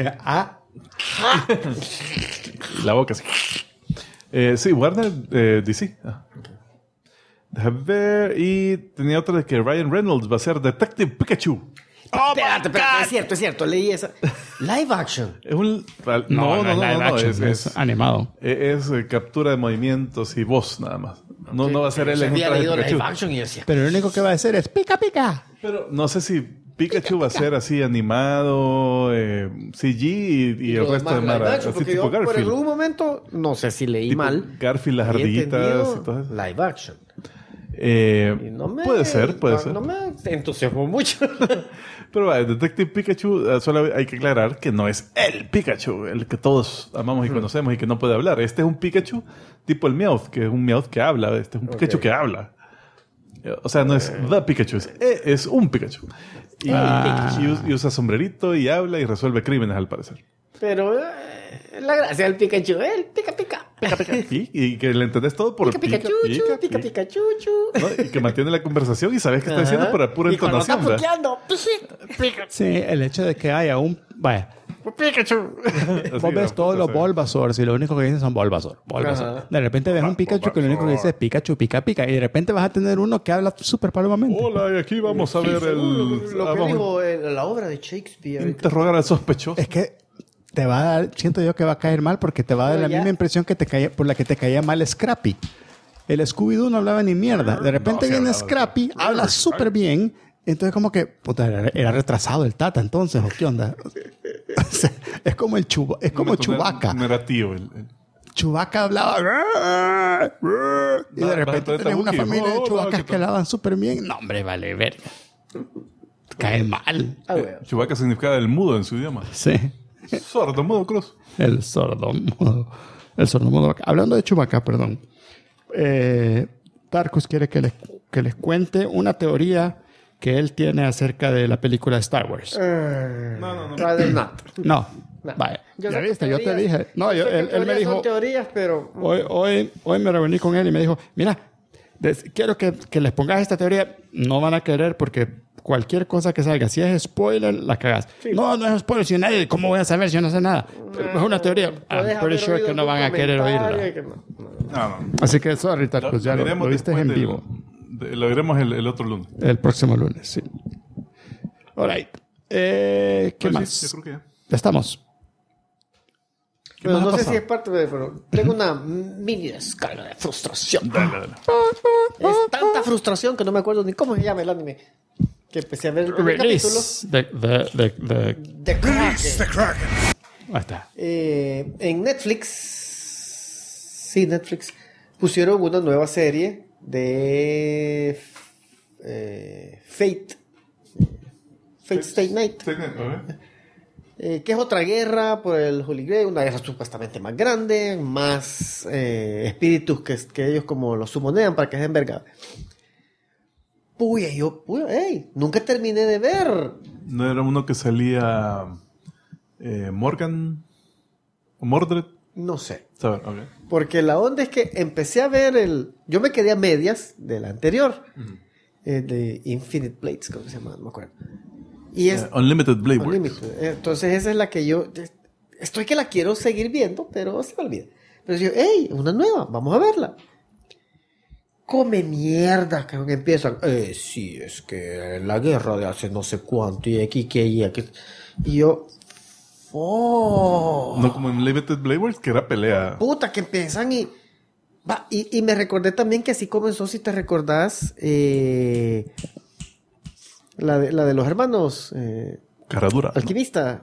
La boca así. Sí, Warner, DC. Déjame ver. Y tenía otra de que Ryan Reynolds va a ser Detective Pikachu.
Espérate, es cierto, leí esa. Live action.
Es un...
No, es animado.
Es captura de movimientos y voz nada más. No va a ser él en un
Había
traje de
leído
Pikachu.
live action y yo decía,
Pero lo único que va a hacer es pica, pica.
Pero no sé si Pikachu va a ser así animado, CG y el
lo
resto de
demás live
Mara.
action,
Así
porque
tipo
yo por
Garfield.
algún momento, no sé si leí
Tipo
mal.
Garfield, las
había
ardillitas
entendido
y todo eso.
live action. Y no me,
Puede ser.
No me entusiasmó mucho.
Pero vaya, Detective Pikachu, solo hay que aclarar que no es el Pikachu, el que todos amamos y conocemos y que no puede hablar. Este es un Pikachu tipo el Meowth, que es un Meowth que habla. Este es un Pikachu que habla. O sea, no es The Pikachu, es un Pikachu. Y usa sombrerito y habla y resuelve crímenes, al parecer.
Pero la gracia del Pikachu, el pica pica.
Y que le entendés todo por
Pica pica chuchu, pica pica chuchu.
¿no? Y que mantiene la conversación y sabes qué está diciendo por pura
Y cuando está
entonación. ¿verdad?
puteando,
Sí, el hecho de que haya un... Vaya,
Pikachu.
vos ves todos los Bulbasaur y lo único que dicen son Bulbasaur.
Ajá.
De repente ves un Pikachu que lo único que dice es Pikachu, pica, pica. Y de repente vas a tener uno que habla súper palomamente.
Hola, y aquí vamos a ver
Lo que
vamos
dijo la obra de Shakespeare.
a interrogar al sospechoso.
Es que te va a dar... Siento yo que va a caer mal porque te va a dar la
Pero ya-
misma impresión que te caía, por la que te caía mal Scrappy. El Scooby-Doo no hablaba ni mierda. De repente
sí
viene
hablaba.
Scrappy, habla súper bien. Entonces como que... Puta, era retrasado el Tata entonces, ¿o qué onda? O sea, es como el es como Chewbacca.
No era tío.
Chewbacca hablaba... Y de repente
entonces
tenés una
Wookiee.
familia de
Hola,
Chewbaccas
¿qué
que
tal?
hablaban súper bien. No, hombre, vale, verga. Cae mal.
Chewbacca significaba el mudo en su idioma.
Sí.
Sordo, mudo, cruz.
El sordomudo. El sordomudo. Hablando de Chewbacca, perdón. Tarkus quiere que les cuente una teoría que él tiene acerca de la película de Star Wars.
No.
Rather not.
No.
No.
Vaya.
Yo
Ya
sé que
viste, yo te
teorías-
dije. No,
yo sé que
él me
teorías
dijo...
son teorías, pero
Hoy me reuní con él y me dijo, mira, quiero que les pongas esta teoría. No van a querer porque cualquier cosa que salga, si es spoiler, la cagas.
Sí.
No es spoiler. Si nadie, ¿cómo voy a saber si yo no sé nada? Es una teoría.
puedes
I'm pretty
haber
sure
oído
que no
algún
van a querer
comentario
oírla.
y que no.
No.
Así que, sorry, Tarkus, ya lo
diremos
viste
después
en vivo.
lo diremos el otro lunes.
El próximo lunes, sí. All right. ¿Qué
Pues
más?
sí, yo creo que ya.
Ya estamos. ¿Qué
Pero
más ha
no sé
pasado?
si es parte de... Pero tengo una mini descarga de frustración.
Dale.
Es tanta frustración que no me acuerdo ni cómo se llama el anime. Que empecé a ver el primer capítulo.
Release. The
The Kraken.
Ahí está.
En Netflix... Sí, Netflix. Pusieron una nueva serie de... Fate. Fate Stay Night. Que es otra guerra por el Holy Grail, una guerra supuestamente más grande, más espíritus que ellos como los sumonean para que se envergada. Nunca terminé de ver.
¿No era uno que salía Morgan o Mordred?
No sé.
¿Sabes? Ok.
Porque la onda es que empecé a ver yo me quedé a medias del anterior. De Infinite Blades, ¿cómo se llama? No me acuerdo. Y es
Unlimited Blade Works.
Unlimited. Entonces esa es la que yo... Estoy que la quiero seguir viendo, pero se me olvida. Pero yo, una nueva, vamos a verla. Come mierda que empiezan. Sí, es que la guerra de hace no sé cuánto, y aquí, y aquí. Y yo...
No como en Unlimited Blade Works, que era pelea.
Puta, que empiezan y... Y me recordé también que así comenzó, si te recordás, la de los hermanos
Cara dura.
alquimista.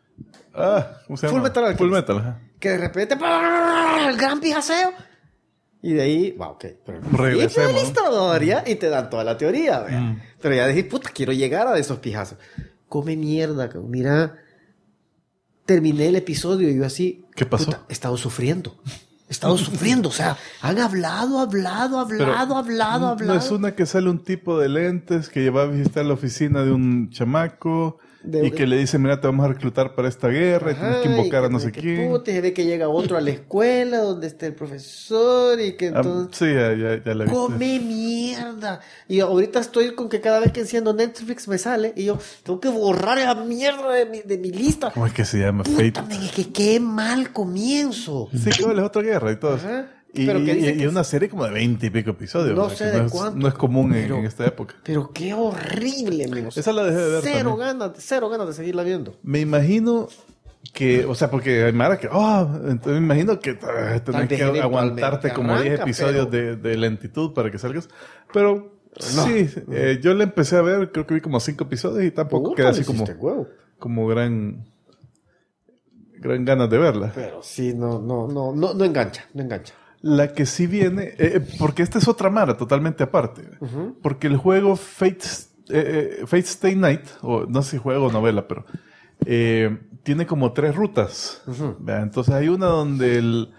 ¿Cómo se llama?
Full Metal Alchemist.
Full Metal, ajá.
Que de repente, ¡brrr! El gran pijaseo. Y de ahí, wow, ok. Pero
Regresemos,
la historia y te dan toda la teoría, ¿ve? Pero ya decís, puta, quiero llegar a esos pijazos. Come mierda, cabrón. Mira, terminé el episodio y yo así...
¿Qué pasó?
Puta, he estado sufriendo. O sea, han hablado.
No es una que sale un tipo de lentes que va a visitar la oficina de un chamaco y que le dice, mira, te vamos a reclutar para esta guerra y tienes que invocar a no sé quién.
Puta, y se ve que llega otro a la escuela donde está el profesor y que entonces...
Sí, ya la vi.
¡Come mierda! Y ahorita estoy con que cada vez que enciendo Netflix me sale y yo tengo que borrar esa mierda de mi lista.
¿Cómo es que se llama? Fate.
Puta, men, es que qué mal comienzo.
Sí, claro, es otra guerra y todo eso.
Ajá.
Y,
Pero que dice
y
que
una serie como de 20 y pico episodios.
No
o sea,
sé
que
de
no
cuánto.
no es común
Pero-
en esta época.
Pero qué horrible, men. O sea,
Esa la dejé de ver
cero
también.
ganas de seguirla viendo.
Me imagino que, o sea, porque hay Mara que, entonces me imagino que tenés
Tal vez
que aguantarte
eventualmente
como 10
arranca,
episodios de lentitud para que salgas. Pero sí, yo la empecé a ver, creo que vi como 5 episodios y tampoco
Puta,
quedé así
le hiciste huevo.
como gran ganas de verla.
Pero sí, no engancha.
La que sí viene, porque esta es otra Mara totalmente aparte. Porque el juego Fate Stay Night, o no sé si juego o novela, pero tiene como 3 rutas. ¿Verdad? Entonces hay una donde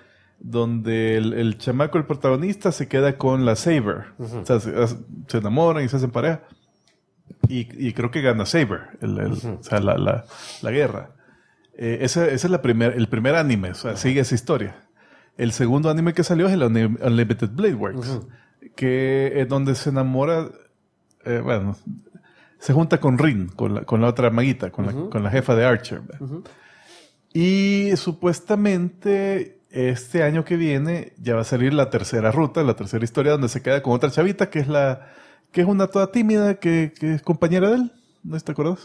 el chamaco, el protagonista, se queda con la Saber. O sea, se enamoran y se hacen pareja. Y creo que gana Saber, o sea, la guerra. Ese es el primer anime, o sea, sigue esa historia. El segundo anime que salió es el Unlimited Blade Works, que es donde se enamora, se junta con Rin, con la otra maguita, con la jefa de Archer. Y supuestamente este año que viene ya va a salir la tercera ruta, la tercera historia, donde se queda con otra chavita que es una toda tímida que es compañera de él. ¿No te acuerdas?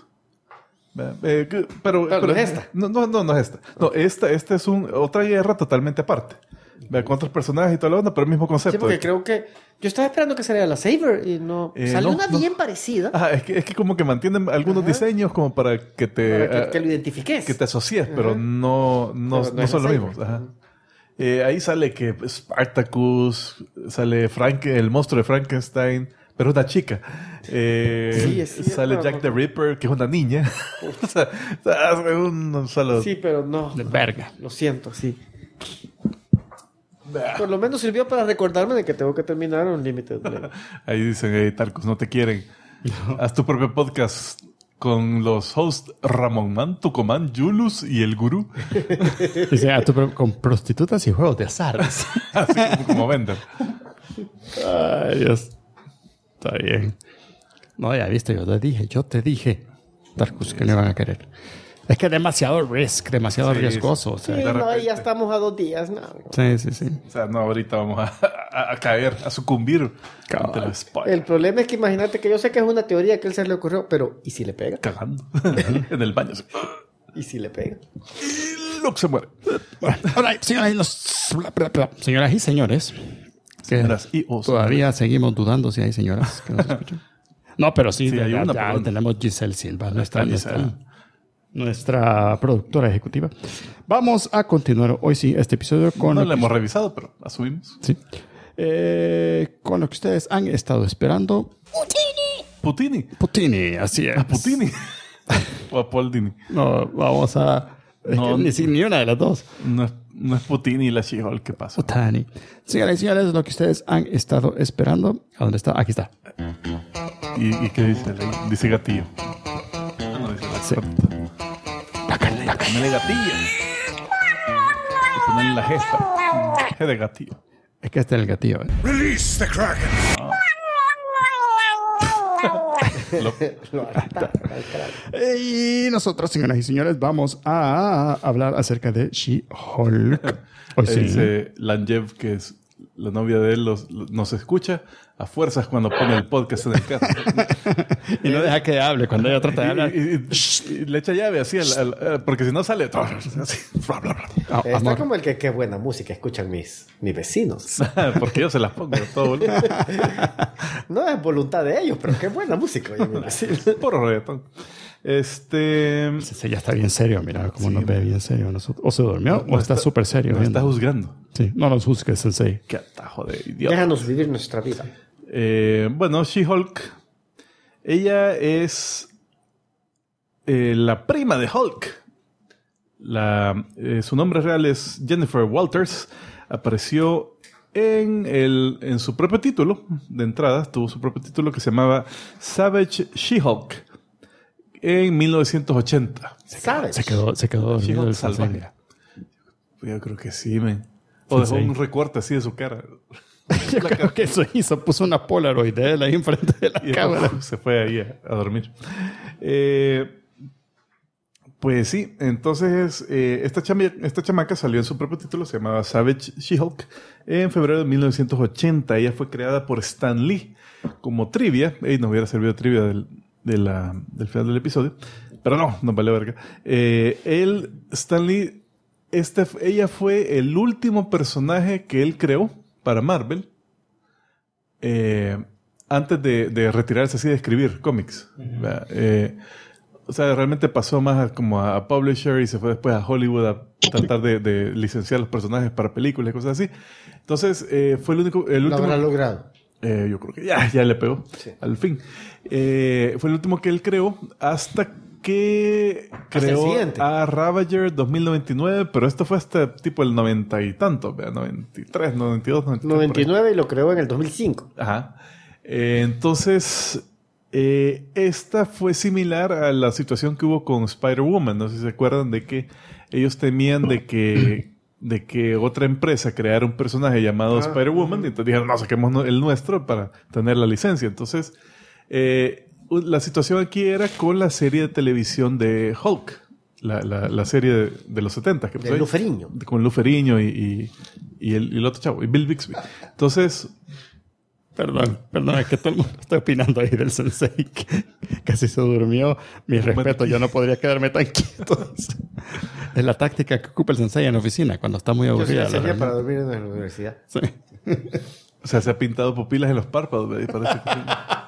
Pero
no es esta.
No es esta. No, esta es otra guerra totalmente aparte. Con otros personajes y toda la onda, pero el mismo concepto.
Sí, porque creo que... Yo estaba esperando que saliera la Saber y no... Salió una bien parecida.
Es que como que mantienen algunos diseños como para que te...
Para que lo identifiques.
Que te asocies, pero no son los mismos. Ajá. Ahí sale que Spartacus, sale el monstruo de Frankenstein, pero una chica. Sale Jack the Ripper, que es una niña. O sea, es un solo...
Sí, pero no.
De verga.
Lo siento, sí. Por lo menos sirvió para recordarme de que tengo que terminar un límite.
Ahí dicen, Tarkus, no te quieren. Haz tu propio podcast con los hosts Ramón Man, Tucumán, Yulus y el Gurú.
Dice, con prostitutas y juegos de azar.
Así como venden.
Ay, Dios. Está bien. No, ya viste, yo te dije, Tarkus, que le van a querer. Es que es demasiado demasiado riesgoso. O sea,
Sí, no, ya estamos a 2 días. No.
Sí. O sea, no, ahorita vamos a caer, a sucumbir ante los spoilers.
El problema es que imagínate que yo sé que es una teoría que a él se le ocurrió, pero ¿y si le pega?
Cagando en el baño.
¿Y si le pega?
Y Luke se muere.
Ahora, señoras y señores, que
Señoras y
todavía seguimos dudando si hay señoras que nos escuchan. No, pero sí,
Sí, hay una,
ya
perdón.
tenemos Giselle Silva,
Giselle.
nuestra productora ejecutiva. Vamos a continuar hoy sí este episodio con
No
lo
lo
que-
hemos revisado, pero asumimos.
sí. Con lo que ustedes han estado esperando.
Putini.
Putini, así es.
A Putini. O a Paul Dini.
No, vamos a... es
No.
que ni una de las dos.
No es Putini la She-Hulk, ¿qué pasa?
Putani. Señoras y señores, lo que ustedes han estado esperando. ¿A dónde está? Aquí está.
¿Y qué dice? Dice gatillo. No dice
Sí. La carne.
Ponele gatillo. Y ponerle la jefa. G de gatillo.
Es que este es el gatillo.
Release the Kraken!
Y nosotros, señoras y señores, vamos a hablar acerca de She-Hulk. Hoy sí.
Dice Lanjev, que es la novia de él, nos escucha a fuerzas cuando pone el podcast en el carro.
Y no deja que hable cuando ella trata de hablar.
Y le echa llave así, porque si no sale todo. Así, bla, bla, bla.
Está
Amor.
como el que qué buena música escuchan mis vecinos.
Porque yo se las pongo a todo volumen.
No es voluntad de ellos, pero qué buena música oyen mis vecinos.
Puro reggaetón.
Ese ya está bien serio, mira cómo nos ve bien serio. O se durmió
No
o está súper serio.
Nos está juzgando.
Sí, no nos juzgues, Sensei.
Qué atajo de idiota.
Déjanos vivir nuestra vida.
Bueno, She-Hulk. Ella es la prima de Hulk. Su nombre real es Jennifer Walters. Apareció en su propio título de entrada. Tuvo su propio título que se llamaba Savage She-Hulk en 1980.
¿Sabes?
Se quedó dormido
She-Hulk
el Sensei.
salvaje. Yo creo que sí, men. O dejó un recorte así de su cara.
Yo creo que eso hizo. Puso una Polaroid de él ahí enfrente de la
Y
cámara.
se fue ahí a dormir. Pues sí, entonces esta chamaca salió en su propio título, se llamaba Savage She-Hulk, en febrero de 1980. Ella fue creada por Stan Lee como trivia. Nos hubiera servido trivia del final del episodio, pero no, nos vale verga. Stan Lee, ella fue el último personaje que él creó para Marvel antes de retirarse así de escribir cómics. O sea, realmente pasó más como a publisher y se fue después a Hollywood a tratar de licenciar los personajes para películas y cosas así. Entonces, fue el último...
Lo habrá logrado.
Yo creo que ya le pegó, sí. Al fin. Fue el último que él creó hasta que creó a Ravager 2099, pero esto fue hasta tipo el 90 y tanto, 93, 92, 93.
99 y lo creó en el 2005.
Ajá. Entonces... esta fue similar a la situación que hubo con Spider-Woman. No sé si se acuerdan de que ellos temían de que otra empresa creara un personaje llamado Spider-Woman y entonces dijeron, no, saquemos el nuestro para tener la licencia. Entonces, la situación aquí era con la serie de televisión de Hulk, la serie de los 70. Que
de Lou Ferrigno.
Con Lou Ferrigno y el otro chavo, y Bill Bixby. Entonces...
Perdón, es que todo el mundo está opinando ahí del Sensei que casi se durmió. Mi respeto, yo no podría quedarme tan quieto. Es la táctica que ocupa el Sensei en la oficina cuando está muy aburrida.
Yo sería para dormir en la universidad.
Sí.
O sea, se ha pintado pupilas en los párpados. Parece que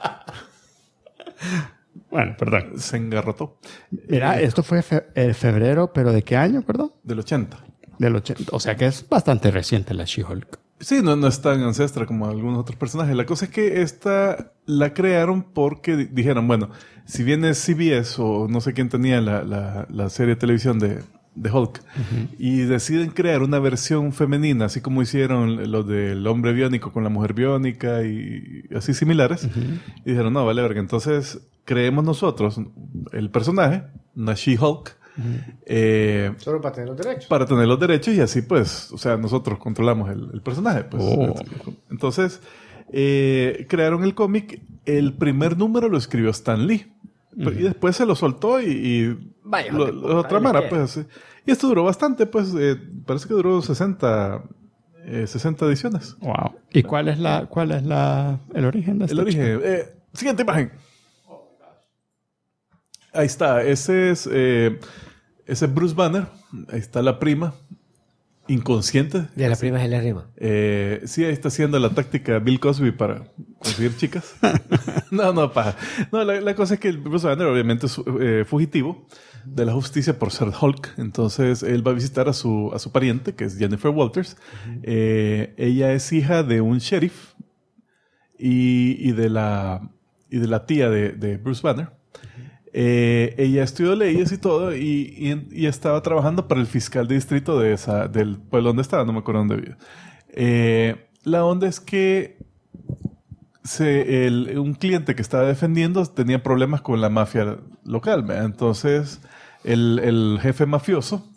Bueno, perdón.
Se engarrotó.
Mira, esto fue febrero, pero ¿de qué año, perdón?
Del 80.
Del 80. O sea que es bastante reciente la She-Hulk.
Sí, no es tan ancestra como algunos otros personajes. La cosa es que esta la crearon porque dijeron, bueno, si bien es CBS o no sé quién tenía la serie de televisión de Hulk, y deciden crear una versión femenina, así como hicieron los del hombre biónico con la mujer biónica y así similares, y dijeron, no, vale verga, entonces creemos nosotros el personaje, una She-Hulk,
solo para tener los derechos.
Para tener los derechos y así pues, o sea, nosotros controlamos el personaje. Pues. Entonces, crearon el cómic. El primer número lo escribió Stan Lee. Y después se lo soltó y lo tramara, pues así. Y esto duró bastante, pues parece que duró 60 ediciones.
Wow. ¿Y cuál es el origen de este?
El origen. Siguiente imagen. Ahí está. Ese es Bruce Banner. Ahí está la prima. Inconsciente.
Ya la prima es la rima.
Sí, ahí está haciendo la táctica Bill Cosby para conseguir chicas. No, paja. No, la cosa es que Bruce Banner obviamente es fugitivo de la justicia por ser Hulk. Entonces él va a visitar a su pariente, que es Jennifer Walters. Ella es hija de un sheriff y de la tía de Bruce Banner. Ella estudió leyes y todo y estaba trabajando para el fiscal de distrito del pueblo donde estaba, no me acuerdo dónde vivía. La onda es que un cliente que estaba defendiendo tenía problemas con la mafia local, ¿verdad? Entonces el jefe mafioso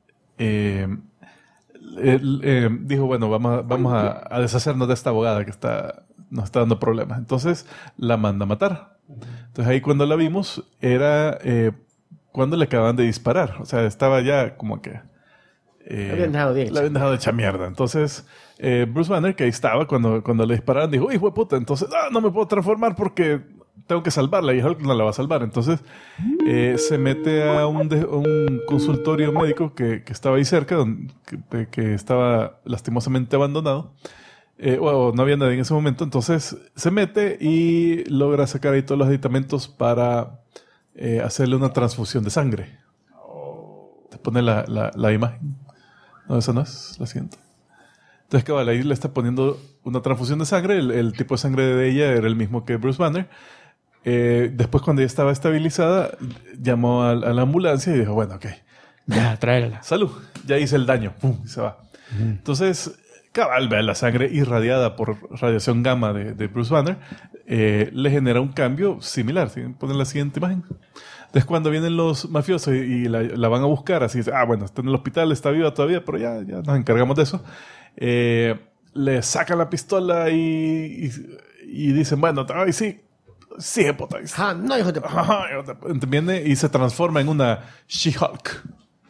dijo, bueno, vamos a deshacernos de esta abogada que nos está dando problemas. Entonces la manda a matar. Entonces ahí cuando la vimos era cuando le acaban de disparar. O sea, estaba ya como que...
la habían dejado
hecha mierda. Entonces Bruce Banner, que ahí estaba cuando le dispararon, dijo, ¡uy, hijo puta! Entonces, no me puedo transformar porque tengo que salvarla y Hulk no la va a salvar. Entonces se mete a un consultorio médico que estaba ahí cerca, que estaba lastimosamente abandonado. O no había nadie en ese momento. Entonces se mete y logra sacar ahí todos los aditamentos para hacerle una transfusión de sangre. Te pone la imagen. No, esa no es la siguiente. Entonces, cabal, ahí le está poniendo una transfusión de sangre. El tipo de sangre de ella era el mismo que Bruce Banner. Después, cuando ella estaba estabilizada, llamó a la ambulancia y dijo, bueno, ok.
Ya, tráela.
Salud, ya hice el daño. Pum, y se va. Entonces, cabal, vea, la sangre irradiada por radiación gamma de Bruce Banner le genera un cambio similar. ¿Sí? Ponen la siguiente imagen. Entonces, cuando vienen los mafiosos y la van a buscar, así, bueno, está en el hospital, está viva todavía, pero ya nos encargamos de eso. Le sacan la pistola y dicen, bueno, ay, sí, puta.
No, hijo de...
Viene y se transforma en una She-Hulk.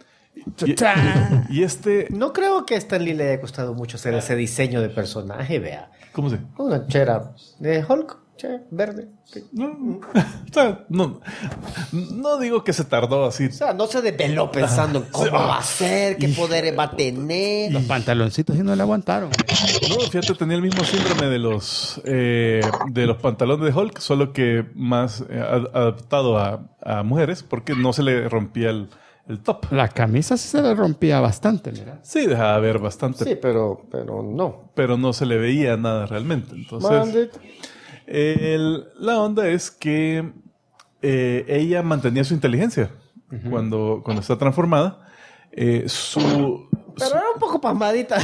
Y
No creo que a Stan Lee le haya costado mucho hacer ese diseño de personaje, vea.
¿Cómo se?
Una chera de Hulk, verde. Sí.
No, o sea, no digo que se tardó así.
O sea, no se desveló pensando en cómo va a ser, qué poderes va a tener.
Los pantaloncitos y no le aguantaron.
No, fíjate, tenía el mismo síndrome de los pantalones de Hulk, solo que más adaptado a mujeres, porque no se le rompía el top.
La camisa sí se le rompía bastante, mira.
Sí, dejaba ver bastante.
Sí, pero no.
Pero no se le veía nada realmente. Entonces, la onda es que ella mantenía su inteligencia cuando está transformada.
Pero era un poco pasmadita.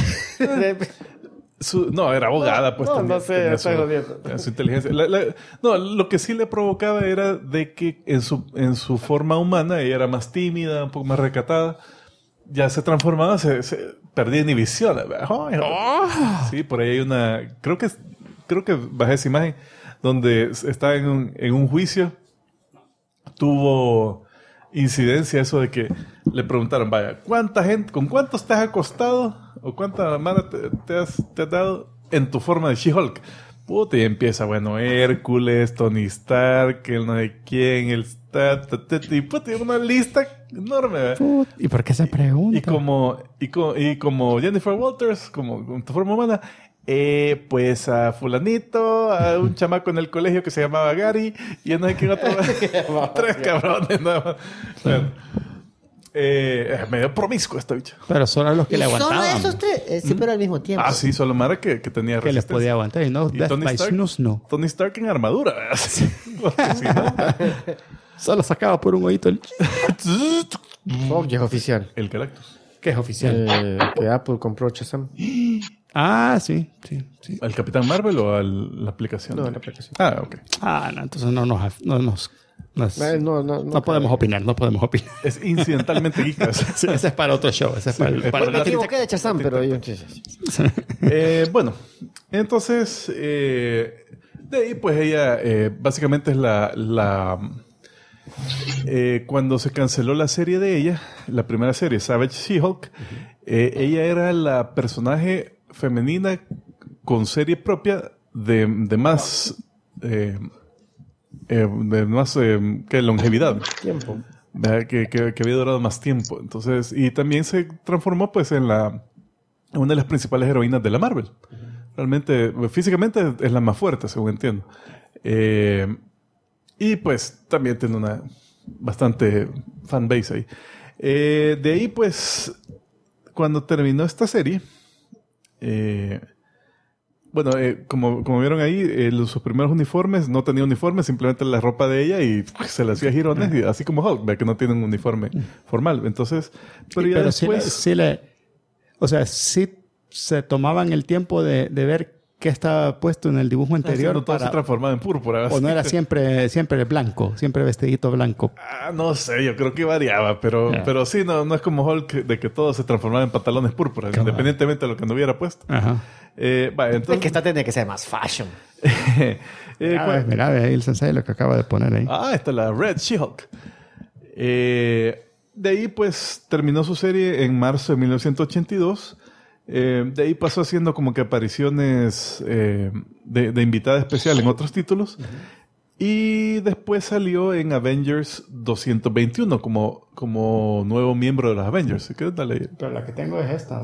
No, era abogada, pues.
No sé, estoy jodiendo.
Tenía su inteligencia. No, lo que sí le provocaba era de que en su forma humana ella era más tímida, un poco más recatada. Ya se transformaba, se perdía inhibición. Sí, por ahí hay una... Creo que bajé esa imagen donde está en un juicio. Tuvo incidencia eso de que le preguntaron, vaya, ¿con cuántos te has acostado? ¿O cuánta mano te has dado en tu forma de She-Hulk? Puta, y empieza, bueno, Hércules, Tony Stark, el no sé quién, el y puta, una lista enorme, ¿verdad?
¿Y por qué se pregunta?
Y como Jennifer Walters, como con tu forma humana, pues a fulanito, a un chamaco en el colegio que se llamaba Gary, y a no sé quién otro. 3 cabrones nada más. Bueno, medio promiscuo esta bicha.
Pero solo los que le aguantaban.
Solo esos tres, sí, pero al mismo tiempo.
Ah, sí, solo Mara que tenía
que les
resistencia.
podía aguantar. Y no,
Y
Death
Tony
by
Stark,
Snooze no.
Tony Stark en armadura, ¿verdad? Porque si no,
Solo sacaba por un oído el...
Ya es oficial.
el Galactus.
que es oficial.
Que Apple compró Shazam.
Ah, sí.
¿Al Capitán Marvel o a la aplicación?
No, a la aplicación.
Ah, ok.
Ah, no, entonces no podemos opinar, no podemos opinar.
Es incidentalmente geek.
Sí, ese es para otro show. Ese es para
Me equivoqué de Shazam, pero yo...
Bueno, entonces, de ahí pues ella básicamente es cuando se canceló la serie de ella, la primera serie, Savage She-Hulk, ella era la personaje femenina con serie propia de más que longevidad.
Tiempo.
Que había durado más tiempo. Entonces, y también se transformó pues en una de las principales heroínas de la Marvel. Realmente, físicamente es la más fuerte, según entiendo. Y pues también tiene una bastante fanbase ahí. De ahí pues, cuando terminó esta serie, como vieron ahí, sus primeros uniformes no tenía uniforme, simplemente la ropa de ella y pues, se le hacía girones, y, así como Hulk, que no tiene un uniforme formal. Entonces, pero después...
sí se tomaban el tiempo de ver qué estaba puesto en el dibujo anterior.
Todo se transformaba en púrpura.
O no era siempre blanco, siempre vestidito blanco.
No sé, yo creo que variaba, pero sí, no es como Hulk de que todo se transformaba en pantalones púrpuras, independientemente de lo que no hubiera puesto.
Ajá.
Entonces...
Es que esta tiene que ser más fashion.
Mira, ve ahí el sensei lo que acaba de poner ahí.
Esta es la Red She-Hulk. De ahí, pues, terminó su serie en marzo de 1982. De ahí pasó haciendo como que apariciones de invitada especial en otros títulos. Y después salió en Avengers 221 como nuevo miembro de los Avengers. ¿Sí? Dale.
Pero la que tengo es esta.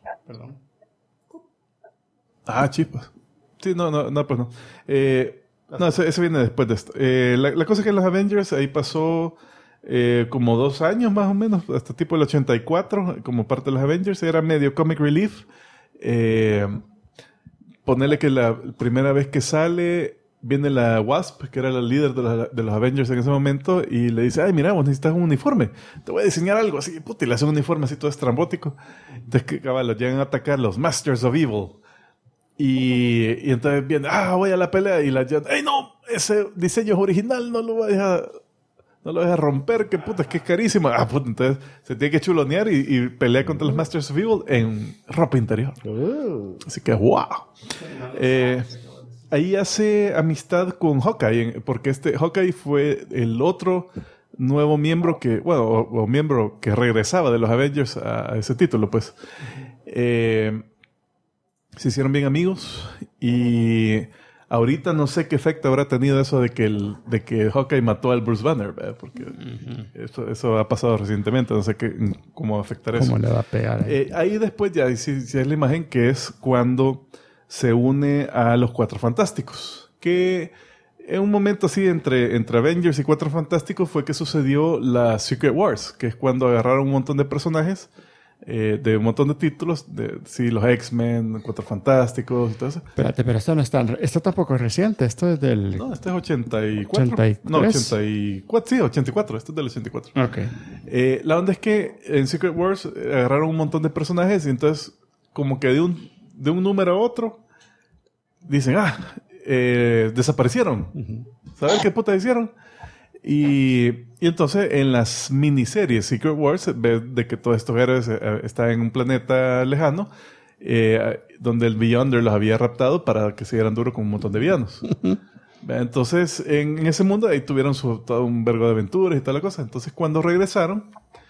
Perdón.
Chispas. Sí, no, pues no. No, ese viene después de esto. La cosa es que en los Avengers ahí pasó como 2 años más o menos, hasta tipo el 84, como parte de los Avengers. Era medio comic relief. Ponerle que la primera vez que sale viene la Wasp, que era la líder de los Avengers en ese momento, y le dice, ay, mira, vos necesitas un uniforme. Te voy a diseñar algo así. Puta, y le hace un uniforme así todo estrambótico. Entonces, que caballos, llegan a atacar los Masters of Evil. Y entonces viene, voy a la pelea, y la Jan, ¡ey, no! Ese diseño es original, no lo vayas a romper, que puta, es que es carísimo. Puta, entonces se tiene que chulonear y pelea contra los Masters of Evil en ropa interior. Así que, wow. Ahí hace amistad con Hawkeye, porque Hawkeye fue el otro nuevo miembro o miembro que regresaba de los Avengers a ese título, pues. Se hicieron bien amigos y ahorita no sé qué efecto habrá tenido eso de que Hawkeye mató al Bruce Banner, ¿verdad? Porque eso ha pasado recientemente, no sé cómo afectará eso.
¿Cómo le va a pegar?
Ahí después ya, si es la imagen que es cuando se une a los Cuatro Fantásticos, que en un momento así entre Avengers y Cuatro Fantásticos fue que sucedió la Secret Wars, que es cuando agarraron un montón de personajes de un montón de títulos, los X-Men, Cuatro Fantásticos y todo eso.
Espérate, pero esto no es esto tampoco es reciente, esto es del...
No, este es 84.
83.
No, 84, sí, 84, esto es del 84.
Ok.
La onda es que en Secret Wars agarraron un montón de personajes y entonces como que de un número a otro dicen, desaparecieron. ¿Saben qué puta hicieron? Y entonces en las miniseries Secret Wars ves de que todos estos héroes están en un planeta lejano donde el Beyonder los había raptado para que se dieran duro con un montón de villanos. Entonces en ese mundo ahí tuvieron todo un vergo de aventuras y toda la cosa. Entonces cuando regresaron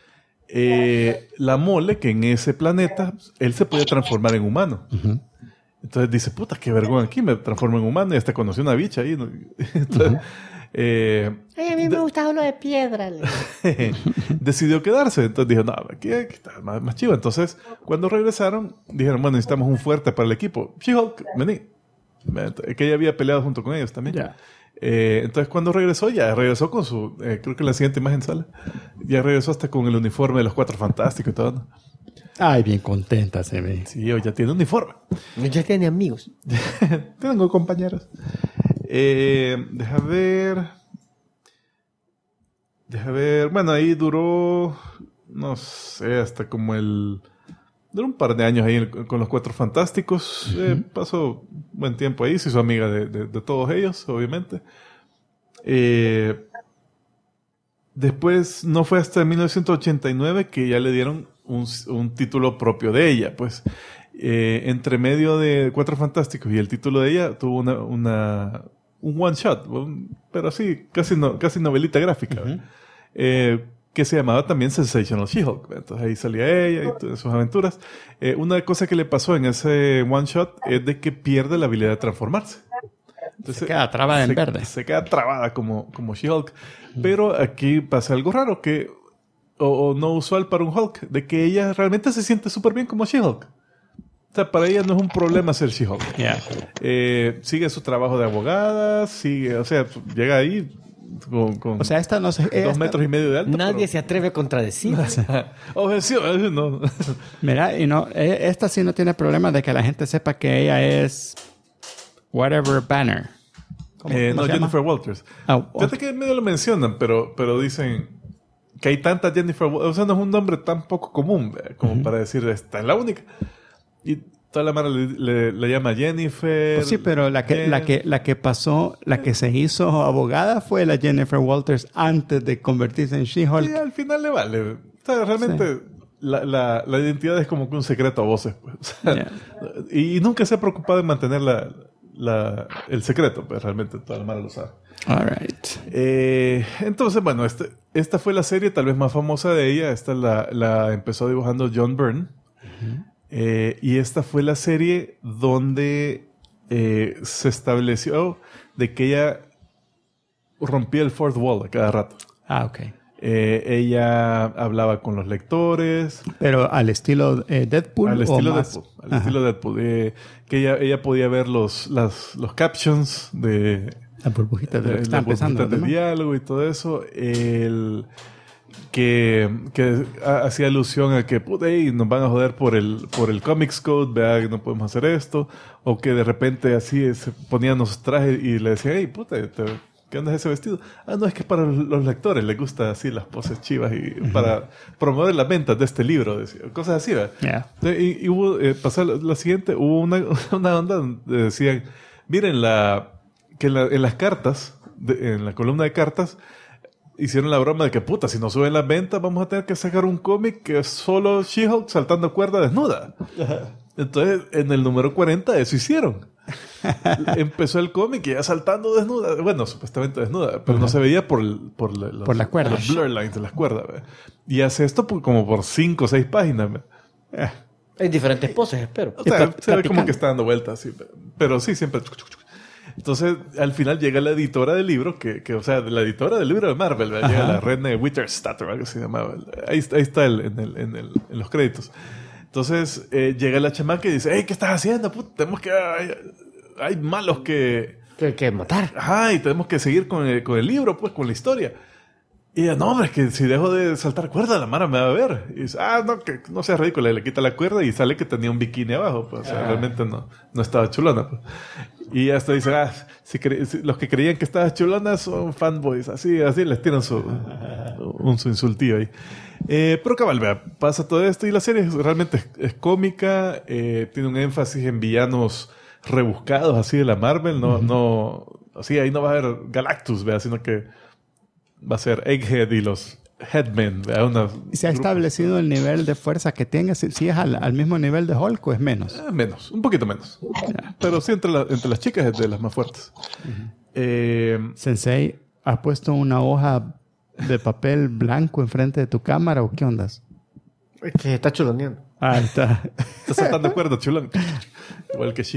la Mole, que en ese planeta él se podía transformar en humano. Entonces dice, puta, qué vergüenza, aquí me transformo en humano y hasta conocí una bicha ahí, ¿no? Entonces,
a mí me gusta uno de piedra.
decidió quedarse. Entonces dijo, no, aquí está más chivo. Entonces, cuando regresaron, dijeron, bueno, necesitamos un fuerte para el equipo. She-Hulk, vení. Que ella había peleado junto con ellos también.
Yeah.
Entonces, cuando regresó con su... creo que la siguiente imagen sale. Ya regresó hasta con el uniforme de los Cuatro Fantásticos y todo, ¿no?
Ay, bien contenta se ve.
Sí, hoy ya tiene uniforme.
Ya tiene amigos.
Tengo compañeros. Deja ver. Bueno, ahí duró, no sé, hasta como duró un par de años ahí con los Cuatro Fantásticos. Pasó buen tiempo ahí. Se hizo amiga de todos ellos, obviamente. Después, no fue hasta 1989 que ya le dieron un título propio de ella. Pues, entre medio de Cuatro Fantásticos y el título de ella, tuvo un one shot, pero así, casi novelita gráfica, que se llamaba también Sensational She-Hulk. Entonces ahí salía ella y todas sus aventuras. Una cosa que le pasó en ese one shot es de que pierde la habilidad de transformarse. Entonces,
se queda trabada en verde.
Se queda trabada como She-Hulk. Pero aquí pasa algo raro o no usual para un Hulk, de que ella realmente se siente súper bien como She-Hulk. O sea, para ella no es un problema ser She-Hulk.
Yeah.
Sigue su trabajo de abogada, llega ahí con
o sea, esta no se...
2 metros y medio de alto.
Nadie se atreve a contradecir.
Objeción, no.
Mira, y no, esta sí no tiene problema de que la gente sepa que ella es whatever Banner. ¿Cómo
no,
se
Jennifer
llama?
Walters.
Oh,
Fíjate que medio lo mencionan, pero dicen que hay tanta Jennifer Walters. O sea, no es un nombre tan poco común como para decir, esta es la única. Y toda la mara le llama Jennifer.
Pues sí, pero la que pasó, la que se hizo abogada fue la Jennifer Walters antes de convertirse en She-Hulk.
Y al final le vale. O sea, realmente la identidad es como que un secreto a voces. Pues. O sea, y nunca se ha preocupado en mantener el secreto, pues realmente toda la mara lo sabe.
All right.
Entonces, bueno, esta fue la serie tal vez más famosa de ella. Esta la empezó dibujando John Byrne. Y esta fue la serie donde se estableció de que ella rompía el fourth wall a cada rato.
Ok.
Ella hablaba con los lectores.
Pero al estilo Deadpool.
Al estilo
más...
Deadpool. Al estilo Deadpool. Que ella podía ver los captions de
Las burbujitas de lo que está
las
empezando.
burbujitas de diálogo y todo eso. Que hacía alusión a que puta, nos van a joder por el Comics Code, vea que no podemos hacer esto, o que de repente así se ponían los trajes y le decían, hey, puta, ¿qué onda es ese vestido? Ah, no, es que para los lectores les gusta así las poses chivas y para promover las ventas de este libro, decía, cosas así, ¿verdad?
Yeah.
Y hubo, pasó la siguiente, hubo una onda donde decían, miren, que en las cartas, en la columna de cartas, hicieron la broma de que, puta, si no suben las ventas, vamos a tener que sacar un cómic que es solo She-Hulk saltando cuerda desnuda. Entonces, en el número 40, eso hicieron. Empezó el cómic y ya saltando desnuda. Bueno, supuestamente desnuda, pero no se veía por
la cuerda.
Los blur lines de las cuerdas. ¿Ve? Y hace esto como por 5 o 6 páginas.
Hay diferentes poses, espero.
O sea, se ve como que está dando vueltas. Sí, pero sí, siempre... Entonces, al final llega la editora del libro, o sea, la editora del libro de Marvel, ¿verdad? Llega la Rene Witterstadt, algo se llamaba. Ahí está en los créditos. Entonces, llega la chamaca y dice, hey, ¿qué estás haciendo? Puta, tenemos que... Hay malos que
matar.
Ajá, y tenemos que seguir con el libro, pues, con la historia. Y ella, no, hombre, es que si dejo de saltar cuerda, la Mara me va a ver. Y dice, no, que no seas ridícula. Le quita la cuerda y sale que tenía un bikini abajo. Pues, o sea, realmente no estaba chulona. Pues. Y hasta dice, si los que creían que estaba chulona son fanboys. Así les tiran su insultillo ahí. Pero cabal, vea, pasa todo esto y la serie realmente es cómica. Tiene un énfasis en villanos rebuscados así de la Marvel. No, así ahí no va a haber Galactus, vea, sino que va a ser Egghead y los Headmen.
¿Y se ha establecido el nivel de fuerza que tenga? ¿Si es al mismo nivel de Hulk o es menos?
Menos, un poquito menos. Yeah. Pero sí, entre las chicas es de las más fuertes.
Sensei, ¿has puesto una hoja de papel blanco enfrente de tu cámara o qué ondas?
Es que está chuloneando.
Ahí está.
Está saltando de cuerda, chulón. Igual que She.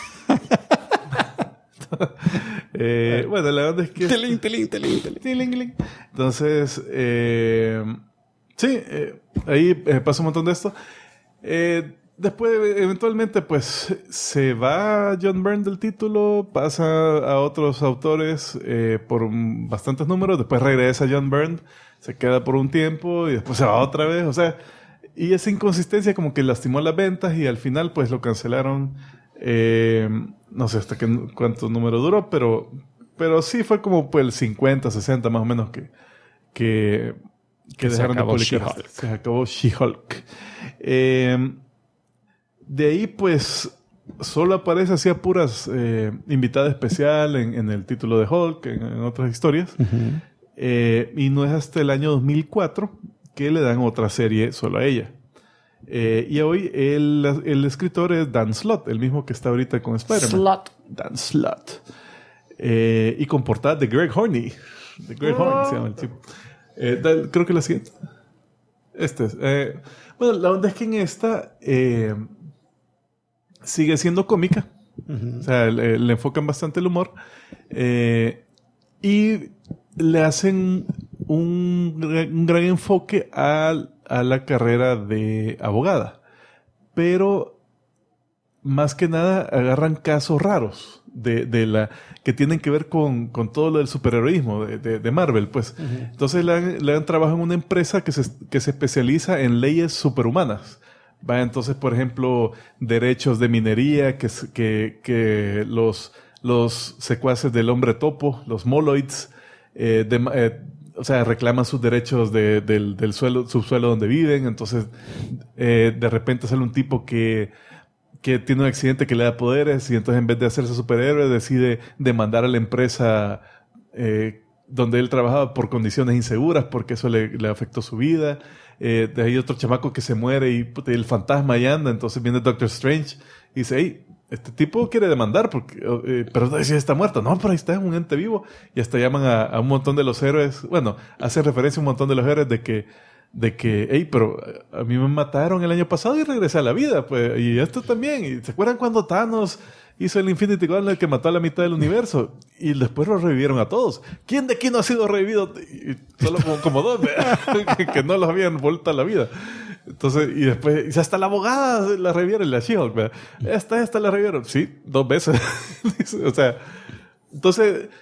Bueno, la verdad es que... Tiling. Entonces, sí, ahí pasa un montón de esto. Después, eventualmente, pues, se va John Byrne del título, pasa a otros autores por bastantes números, después regresa John Byrne, se queda por un tiempo y después se va otra vez, o sea, y esa inconsistencia como que lastimó las ventas y al final, pues, lo cancelaron. No sé hasta cuánto número duró, pero sí fue como pues el 50, 60 más o menos que dejaron de publicar. Se acabó She-Hulk. De ahí pues solo aparece así a puras invitada especial en el título de Hulk, en otras historias. Y no es hasta el año 2004 que le dan otra serie solo a ella. Y hoy el escritor es Dan Slott, el mismo que está ahorita con Spider-Man. Dan Slott. Y con portada de Greg Horney. De Greg Horney se llama el tipo. Creo que la siguiente. Este es. Bueno, la onda es que en esta sigue siendo cómica. O sea, le enfocan bastante el humor. Y le hacen un gran enfoque a la carrera de abogada. Pero más que nada agarran casos raros que tienen que ver con todo lo del superheroísmo de Marvel, pues. Entonces le dan trabajo en una empresa que se especializa en leyes superhumanas. Entonces, por ejemplo, derechos de minería, que los secuaces del hombre topo, los moloids, o sea, reclaman sus derechos del subsuelo donde viven. Entonces, de repente sale un tipo que tiene un accidente que le da poderes y entonces en vez de hacerse superhéroe decide demandar a la empresa donde él trabajaba por condiciones inseguras porque eso le afectó su vida. De ahí otro chamaco que se muere y el fantasma ahí anda. Entonces viene Doctor Strange y dice, hey, este tipo quiere demandar pero no si está muerto. No, pero ahí está, es un ente vivo. Y hasta llaman a un montón de los héroes. Bueno, hace referencia a un montón de los héroes de que hey, pero a mí me mataron el año pasado y regresé a la vida, pues, y esto también. ¿Y se acuerdan cuando Thanos hizo el Infinity Gauntlet que mató a la mitad del universo? Y después lo revivieron a todos. ¿Quién de aquí no ha sido revivido? Y solo como dos, que no los habían vuelto a la vida. Entonces, y después, hasta la abogada la revivieron, la She-Hulk, ¿verdad? Esta la revivieron. Sí, 2 veces. O sea, entonces,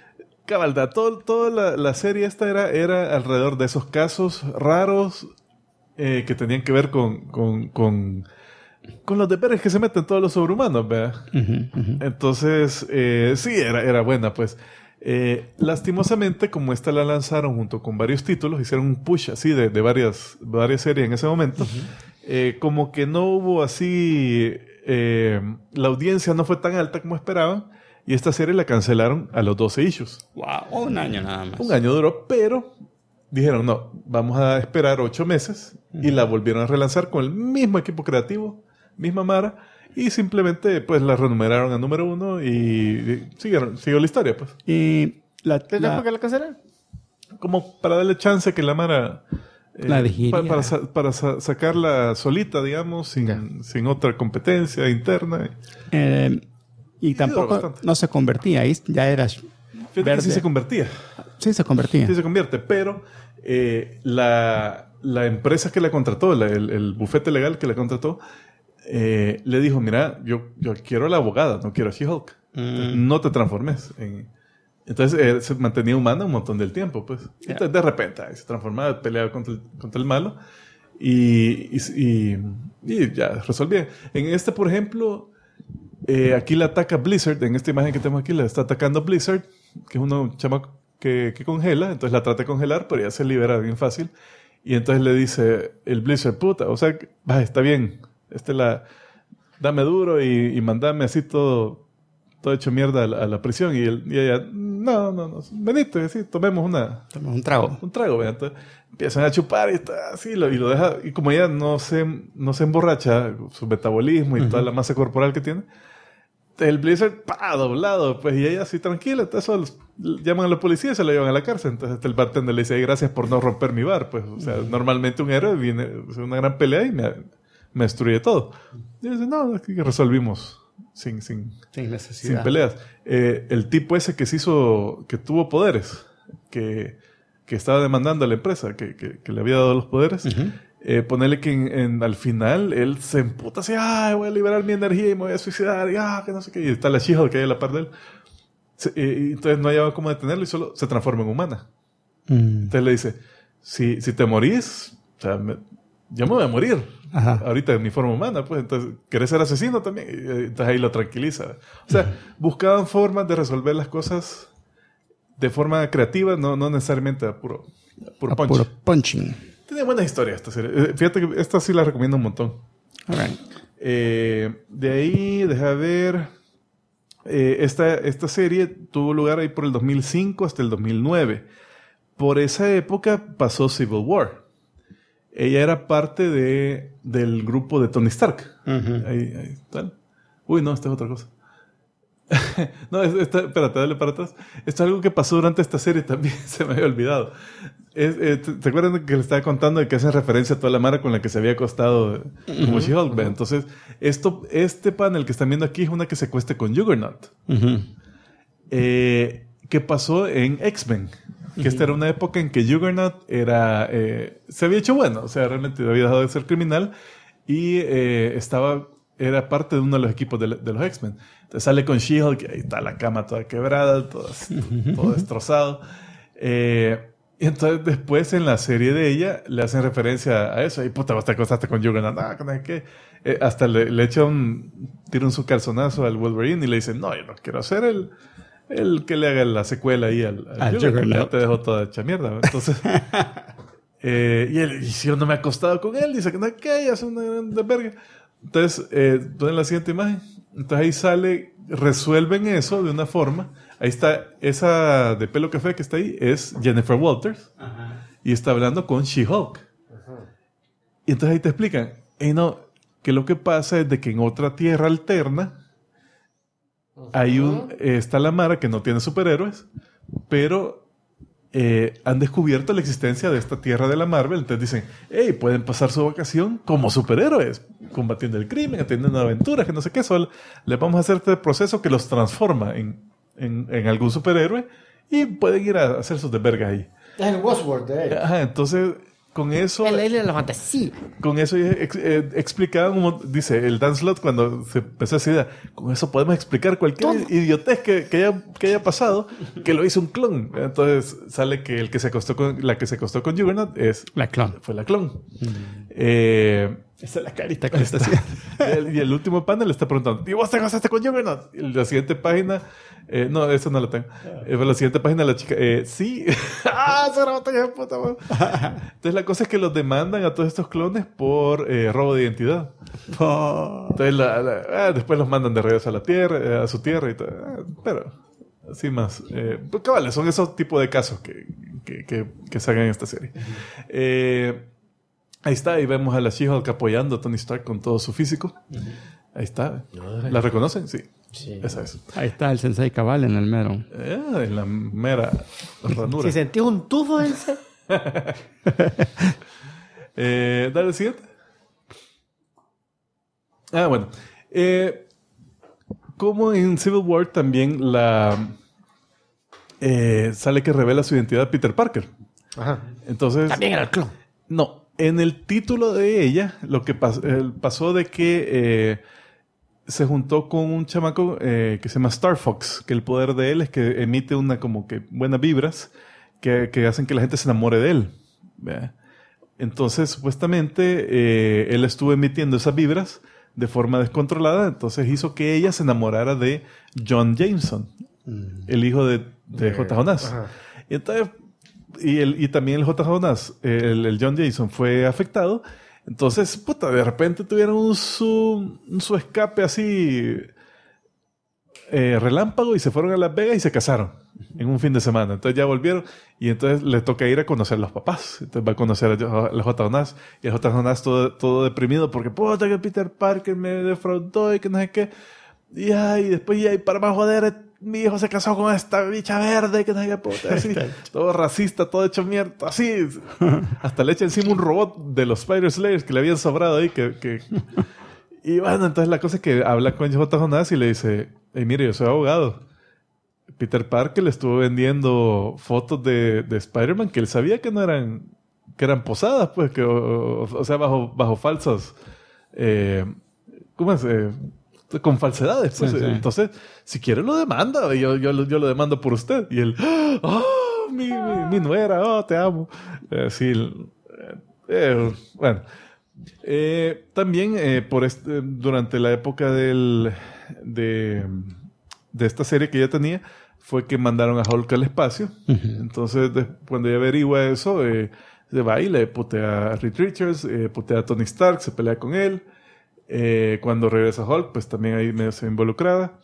Cabalda, toda la serie esta era alrededor de esos casos raros que tenían que ver con los deberes que se meten todos los sobrehumanos, ¿verdad? Entonces, sí, era buena, pues. Lastimosamente, como esta la lanzaron junto con varios títulos, hicieron un push así de varias series en ese momento, como que no hubo así, la audiencia no fue tan alta como esperaban, y esta serie la cancelaron a los 12 issues.
Wow, un año nada más.
Un año duró, pero dijeron, no, vamos a esperar 8 meses, y la volvieron a relanzar con el mismo equipo creativo, misma Mara, y simplemente pues la renumeraron a número 1 y siguió la historia, pues.
Y
¿Desde por qué la cancelaron?
Como para darle chance que la Mara
la digiría.
para sacarla solita, digamos, sin otra competencia interna.
Y tampoco no se convertía, ahí ya era
Fíjate
verde.
que sí se convertía.
Sí se convertía.
Sí se convierte, pero la empresa que la contrató, el bufete legal que la contrató, le dijo, mira, yo quiero a la abogada, no quiero a She-Hulk. No te transformes. Entonces se mantenía humana un montón del tiempo, pues.
Yeah.
Entonces de repente se transformaba, peleaba contra el malo y ya resolvía. En este, por ejemplo, aquí la ataca Blizzard. En esta imagen que tenemos aquí la está atacando Blizzard, que es un chamaco que congela. Entonces la trata de congelar, pero ya se libera bien fácil. Y entonces le dice el Blizzard, puta, o sea, está bien, dame duro y mandame así todo hecho mierda a la prisión. Y ella, no, venite, sí, tomemos
un trago.
Un trago, ¿verdad? Entonces empiezan a chupar y está así, y lo deja, y como ella no se emborracha, su metabolismo y toda la masa corporal que tiene, el Blizzard, doblado, pues, y ella así tranquila, entonces llaman a la policía y se la llevan a la cárcel. Entonces el bartender le dice, gracias por no romper mi bar, pues, o sea, normalmente un héroe viene a una gran pelea y me destruye todo. Y dice, no, es que resolvimos sin
necesidad.
Sin peleas. El tipo ese que tuvo poderes, que estaba demandando a la empresa, que le había dado los poderes, ponerle que al final él se emputa así, voy a liberar mi energía y me voy a suicidar, y que no sé qué, y está la She-Hulk que hay a la par de él. Y entonces no hallaba cómo detenerlo y solo se transforma en humana. Entonces le dice, si te morís, o sea, yo me voy a morir.
Ajá.
Ahorita en mi forma humana, pues, entonces, ¿querés ser asesino también? Y entonces ahí lo tranquiliza. O sea, buscaban formas de resolver las cosas de forma creativa, no necesariamente a puro punch.
Puro punching.
Tiene buenas historias esta serie. Fíjate que esta sí la recomiendo un montón.
All right.
De ahí, deja ver, esta serie tuvo lugar ahí por el 2005 hasta el 2009. Por esa época pasó Civil War. Ella era parte del grupo de Tony Stark. Ahí tal. Uy, no, esta es otra cosa. No, espérate, dale para atrás. Esto es algo que pasó durante esta serie también. Se me había olvidado. ¿Te acuerdas que le estaba contando de que hacen referencia a toda la mara con la que se había acostado como She-Hulk? Entonces, este panel que están viendo aquí es una que se acuesta con Juggernaut. Que pasó en X-Men. Que esta era una época en que Juggernaut se había hecho bueno, o sea, realmente había dejado de ser criminal y era parte de uno de los equipos de los X-Men. Entonces sale con She-Hulk, ahí está la cama toda quebrada, todo destrozado. Y entonces después en la serie de ella le hacen referencia a eso. Y puta, vas a acostarte con Juggernaut. No sé qué. Hasta le echa tira un su calzonazo al Wolverine y le dice, no, yo no quiero hacer el que le haga la secuela ahí al Juggernaut. Ya te dejó toda hecha mierda. Entonces, y él, si yo no me he acostado con él, dice que no, que hace una gran verga. Entonces, ponen la siguiente imagen. Entonces ahí resuelven eso de una forma. Ahí está, esa de pelo café que está ahí es Jennifer Walters. Y está hablando con She-Hulk. Y entonces ahí te explican, que lo que pasa es de que en otra tierra alterna está la Mara que no tiene superhéroes, pero han descubierto la existencia de esta tierra de la Marvel. Entonces dicen, pueden pasar su vacación como superhéroes, combatiendo el crimen, atendiendo aventuras, que no sé qué. Solo les vamos a hacer este proceso que los transforma en algún superhéroe y pueden ir a hacer sus desvergas ahí.
Es el Westworld de ahí.
Entonces con eso...
El alien de la fantasía.
Con eso explicaban, dice el Dan Slott cuando se empezó esa idea, con eso podemos explicar cualquier idiotez que haya pasado, que lo hizo un clon. Entonces sale que la que se acostó con Juggernaut fue la clon.
Esa es la carita que está haciendo.
Y el último panel le está preguntando, ¿y vos te acostaste con Juggernaut? Y la siguiente página, no, eso no lo tengo. La siguiente página la chica, sí. ¡Se la batalla de puta, man! Entonces la cosa es que los demandan a todos estos clones por robo de identidad. Entonces después los mandan de regreso a la Tierra, a su Tierra y todo. Pero así más. Pues cabales, son esos tipos de casos que sacan en esta serie. Ahí está, ahí vemos a la She-Hulk apoyando a Tony Stark con todo su físico. Ahí está. ¿La reconocen? Sí. Esa es.
Ahí está el Sensei Cabal en el mero.
En la mera ranura.
Si sentís un tufo, ese.
Dale el siguiente. Bueno. Como en Civil War también sale que revela su identidad Peter Parker.
Ajá.
Entonces...
También era el clon.
No. En el título de ella, lo que pasó de que se juntó con un chamaco que se llama Star Fox, que el poder de él es que emite una como que buenas vibras que hacen que la gente se enamore de él. ¿Ve? Entonces, supuestamente, él estuvo emitiendo esas vibras de forma descontrolada, entonces hizo que ella se enamorara de John Jameson, el hijo de J. Jonas. Y entonces... Y también el J. Jonas, el John Jameson fue afectado. Entonces, de repente tuvieron su escape así relámpago y se fueron a Las Vegas y se casaron en un fin de semana. Entonces ya volvieron y entonces le toca ir a conocer a los papás. Entonces va a conocer a J. Jonas y el J. Jonas todo deprimido porque que Peter Parker me defraudó y que no sé qué. Y después para más joder, mi hijo se casó con esta bicha verde, que no sé qué puta, así, todo racista, todo hecho mierda, así. Hasta le echa encima un robot de los Spider Slayers que le habían sobrado ahí, Y bueno, entonces la cosa es que habla con J. Jonas y le dice, mire, yo soy abogado. Peter Parker le estuvo vendiendo fotos de Spider-Man que él sabía que no eran, que eran posadas, pues, o sea, bajo falsas, ¿cómo es? Con falsedades, pues. Sí. Entonces, si quiere lo demanda, yo lo demando por usted. Y él, mi nuera, te amo. Bueno. También durante la época de esta serie que ya tenía, fue que mandaron a Hulk al espacio. Entonces, cuando ella averigua eso, se va y le putea a Reed Richards, putea a Tony Stark, se pelea con él. Cuando regresa Hulk, pues también ahí medio se involucrada.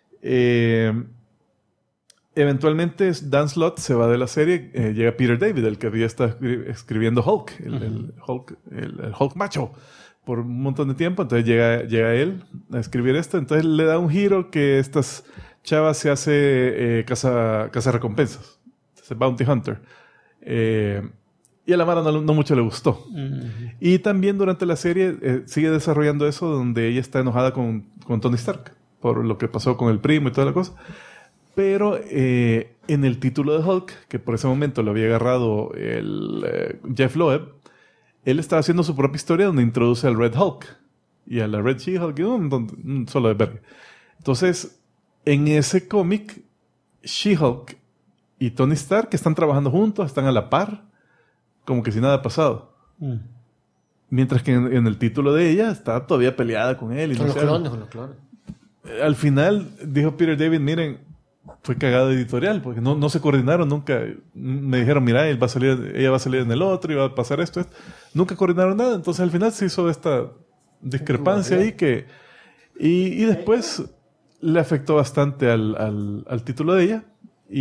Eventualmente Dan Slott se va de la serie, llega Peter David, el que había estado escribiendo Hulk, el Hulk macho, por un montón de tiempo. Entonces llega él a escribir esto. Entonces le da un giro que estas chavas se hace caza recompensas, se Bounty Hunter. Y a la Mara no mucho le gustó. Y también durante la serie sigue desarrollando eso, donde ella está enojada con Tony Stark por lo que pasó con el primo y toda la cosa. Pero en el título de Hulk, que por ese momento lo había agarrado el Jeff Loeb, él estaba haciendo su propia historia donde introduce al Red Hulk y a la Red She-Hulk, solo de verga. Entonces, en ese cómic, She-Hulk y Tony Stark están trabajando juntos, están a la par, como que si nada ha pasado. Mientras que en el título de ella está todavía peleada con él. Y
con
no
los clones.
Al final dijo Peter David, miren, fue cagada editorial, porque no se coordinaron nunca. Me dijeron, mira, ella va a salir en el otro y va a pasar esto. Nunca coordinaron nada. Entonces al final se hizo esta discrepancia ahí que... Y después le afectó bastante al título de ella.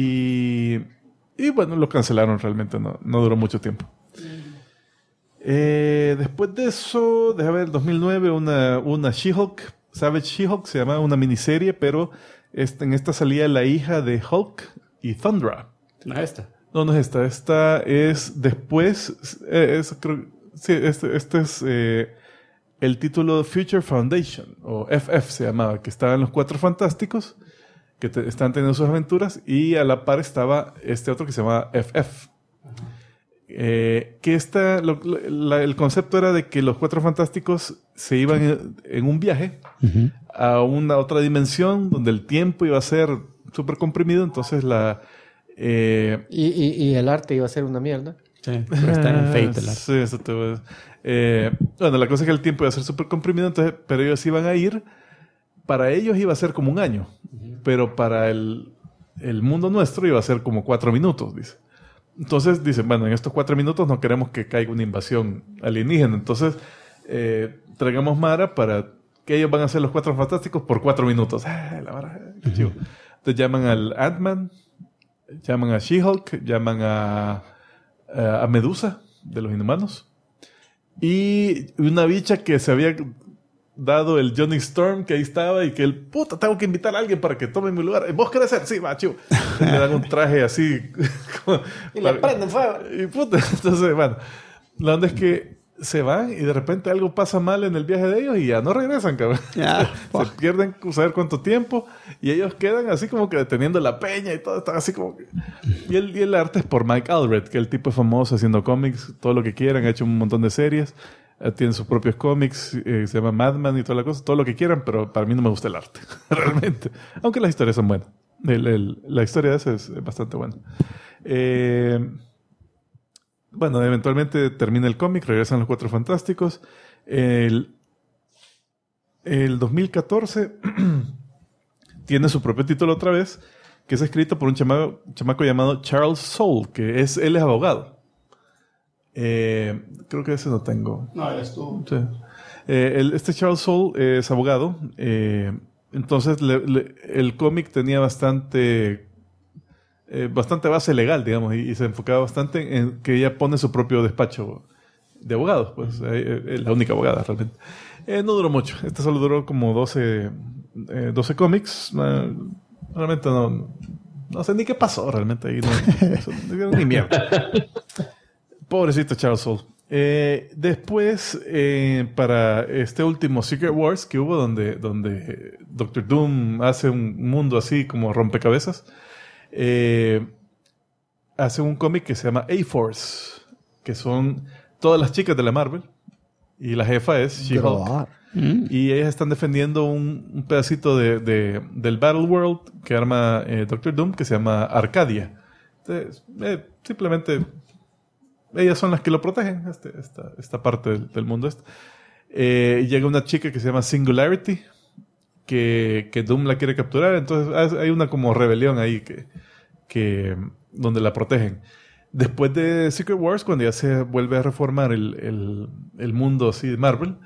Y bueno, lo cancelaron realmente. No duró mucho tiempo. Después de eso, déjame ver, 2009, una She-Hulk, Savage She-Hulk, se llama una miniserie, pero en esta salía la hija de Hulk y Thundra.
¿No es esta?
No es esta. Esta es después. Este es el título Future Foundation, o FF se llamaba, que estaban los Cuatro Fantásticos, que estaban teniendo sus aventuras, y a la par estaba este otro que se llama FF. el concepto era de que los Cuatro Fantásticos se iban en un viaje a una otra dimensión donde el tiempo iba a ser súper comprimido, entonces
y el arte iba a ser una mierda.
Sí, pero está en Fate el arte.
Sí, eso te voy a decir. Bueno, la cosa es que el tiempo iba a ser súper comprimido, entonces, pero ellos iban a ir, para ellos iba a ser como un año, pero para el mundo nuestro iba a ser como 4 minutos, dice. Entonces dicen, bueno, en estos 4 minutos no queremos que caiga una invasión alienígena, entonces traigamos Mara para que ellos van a ser los Cuatro Fantásticos por 4 minutos. La verdad, qué chivo. Entonces llaman al Ant-Man, llaman a She-Hulk, llaman a Medusa de los Inhumanos y una bicha que se había dado el Johnny Storm, que ahí estaba y que tengo que invitar a alguien para que tome mi lugar. ¿Vos querés ser? Sí, va, chivo. Le dan un traje así
y le prenden fuego.
Y entonces, bueno, la onda es que se van y de repente algo pasa mal en el viaje de ellos y ya no regresan, cabrón. Se pierden saber cuánto tiempo y ellos quedan así como que deteniendo la peña y todo está así como que... Y el arte es por Mike Allred, que el tipo es famoso haciendo cómics, todo lo que quieran, ha hecho un montón de series, tiene sus propios cómics, se llama Madman y toda la cosa, todo lo que quieran, pero para mí no me gusta el arte, realmente. Aunque las historias son buenas. La historia de esa es bastante buena. Bueno, eventualmente termina el cómic, regresan los Cuatro Fantásticos. El 2014 tiene su propio título otra vez, que es escrito por un chamaco llamado Charles Soule, que él es abogado. Creo que ese no tengo.
No, eres tú.
Sí. Este Charles Soule es abogado. Entonces el cómic tenía bastante base legal, digamos, y se enfocaba bastante en que ella pone su propio despacho de abogados, pues, la única abogada realmente. No duró mucho, este solo duró como 12 cómics, realmente no sé ni qué pasó realmente ahí, no ni mierda. Pobrecito Charles Soule. Después, para este último Secret Wars que hubo, donde Doctor Doom hace un mundo así como rompecabezas, hace un cómic que se llama A-Force, que son todas las chicas de la Marvel y la jefa es She-Hulk. Y ellas están defendiendo un pedacito del Battle World que arma Doctor Doom, que se llama Arcadia. Entonces, simplemente ellas son las que lo protegen, esta parte del mundo. Llega una chica que se llama Singularity, que Doom la quiere capturar, entonces hay una como rebelión ahí donde la protegen. Después de Secret Wars, cuando ya se vuelve a reformar el mundo así de Marvel,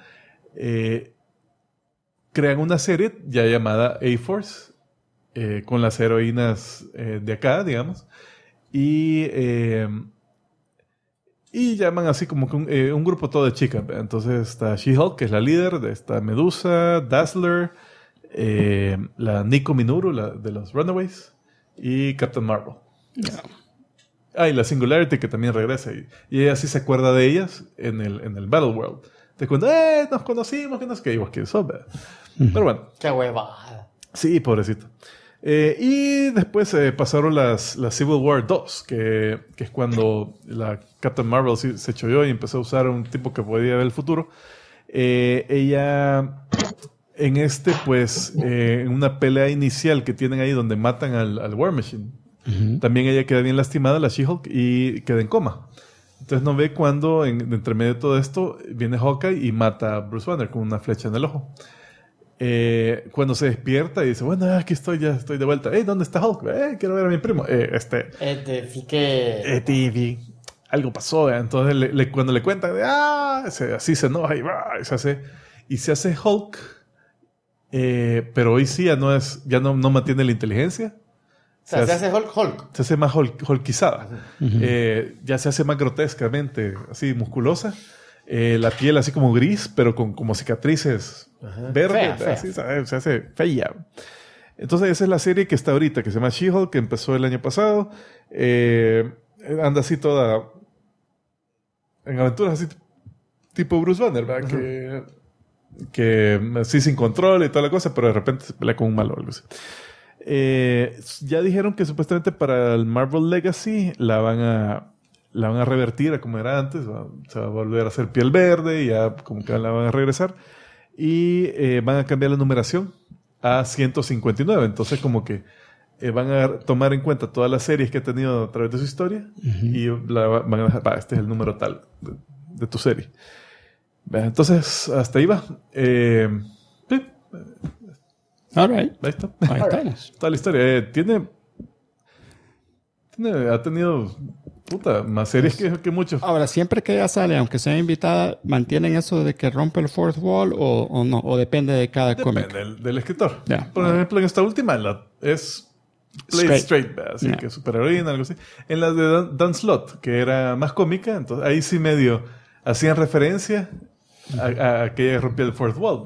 crean una serie ya llamada A-Force, con las heroínas de acá, digamos, y llaman así como que un grupo todo de chicas. Entonces está She-Hulk, que es la líder, está Medusa, Dazzler, la Nico Minoru, de los Runaways, y Captain Marvel. Y la Singularity, que también regresa. Y ella sí se acuerda de ellas en el Battle World. Te cuenta, nos conocimos, que no sé qué, igual que eso. Pero bueno.
¡Qué huevada!
Sí, pobrecito. Y después pasaron las Civil War 2, que es cuando la Captain Marvel se cholló y empezó a usar un tipo que podía ver el futuro. Ella, en en una pelea inicial que tienen ahí donde matan al War Machine, también ella queda bien lastimada, la She-Hulk, y queda en coma. Entonces no ve cuando, entre medio de todo esto, viene Hawkeye y mata a Bruce Banner con una flecha en el ojo. Cuando se despierta y dice, bueno, aquí estoy, ya estoy de vuelta. ¿Dónde está Hulk? Quiero ver a mi primo. Algo pasó. Entonces cuando le cuentan, así se enoja y se hace Hulk. Pero hoy sí ya no mantiene la inteligencia.
Se hace Hulk.
Se hace más hulkizada. Ya se hace más grotescamente, así musculosa. La piel así como gris, pero con como cicatrices verdes.
Fea.
Así, se hace fea. Entonces esa es la serie que está ahorita, que se llama She-Hulk, que empezó el año pasado. Anda así toda en aventuras así tipo Bruce Banner, ¿verdad? Que así sin control y toda la cosa, pero de repente se pelea con un malo o algo así. Ya dijeron que supuestamente para el Marvel Legacy la van la van a revertir a como era antes, se va a volver a hacer piel verde, y ya como que la van a regresar, y van a cambiar la numeración a 159. Entonces como que van a tomar en cuenta todas las series que ha tenido a través de su historia, y van a dejar, este es el número tal de tu serie. Entonces, hasta ahí va. Sí.
All right.
Ahí está.
Ahí estamos.
Toda la historia. Ha tenido más series que muchos.
Ahora, siempre que ella sale, aunque sea invitada, ¿mantienen eso de que rompe el fourth wall o no? ¿O depende de cada cómic?
Depende del escritor.
Yeah.
Por ejemplo, en esta última es Play Straight, así que superheroína, algo así. En la de Dan Slott, que era más cómica, entonces ahí sí medio hacían referencia a que ella rompía el fourth wall.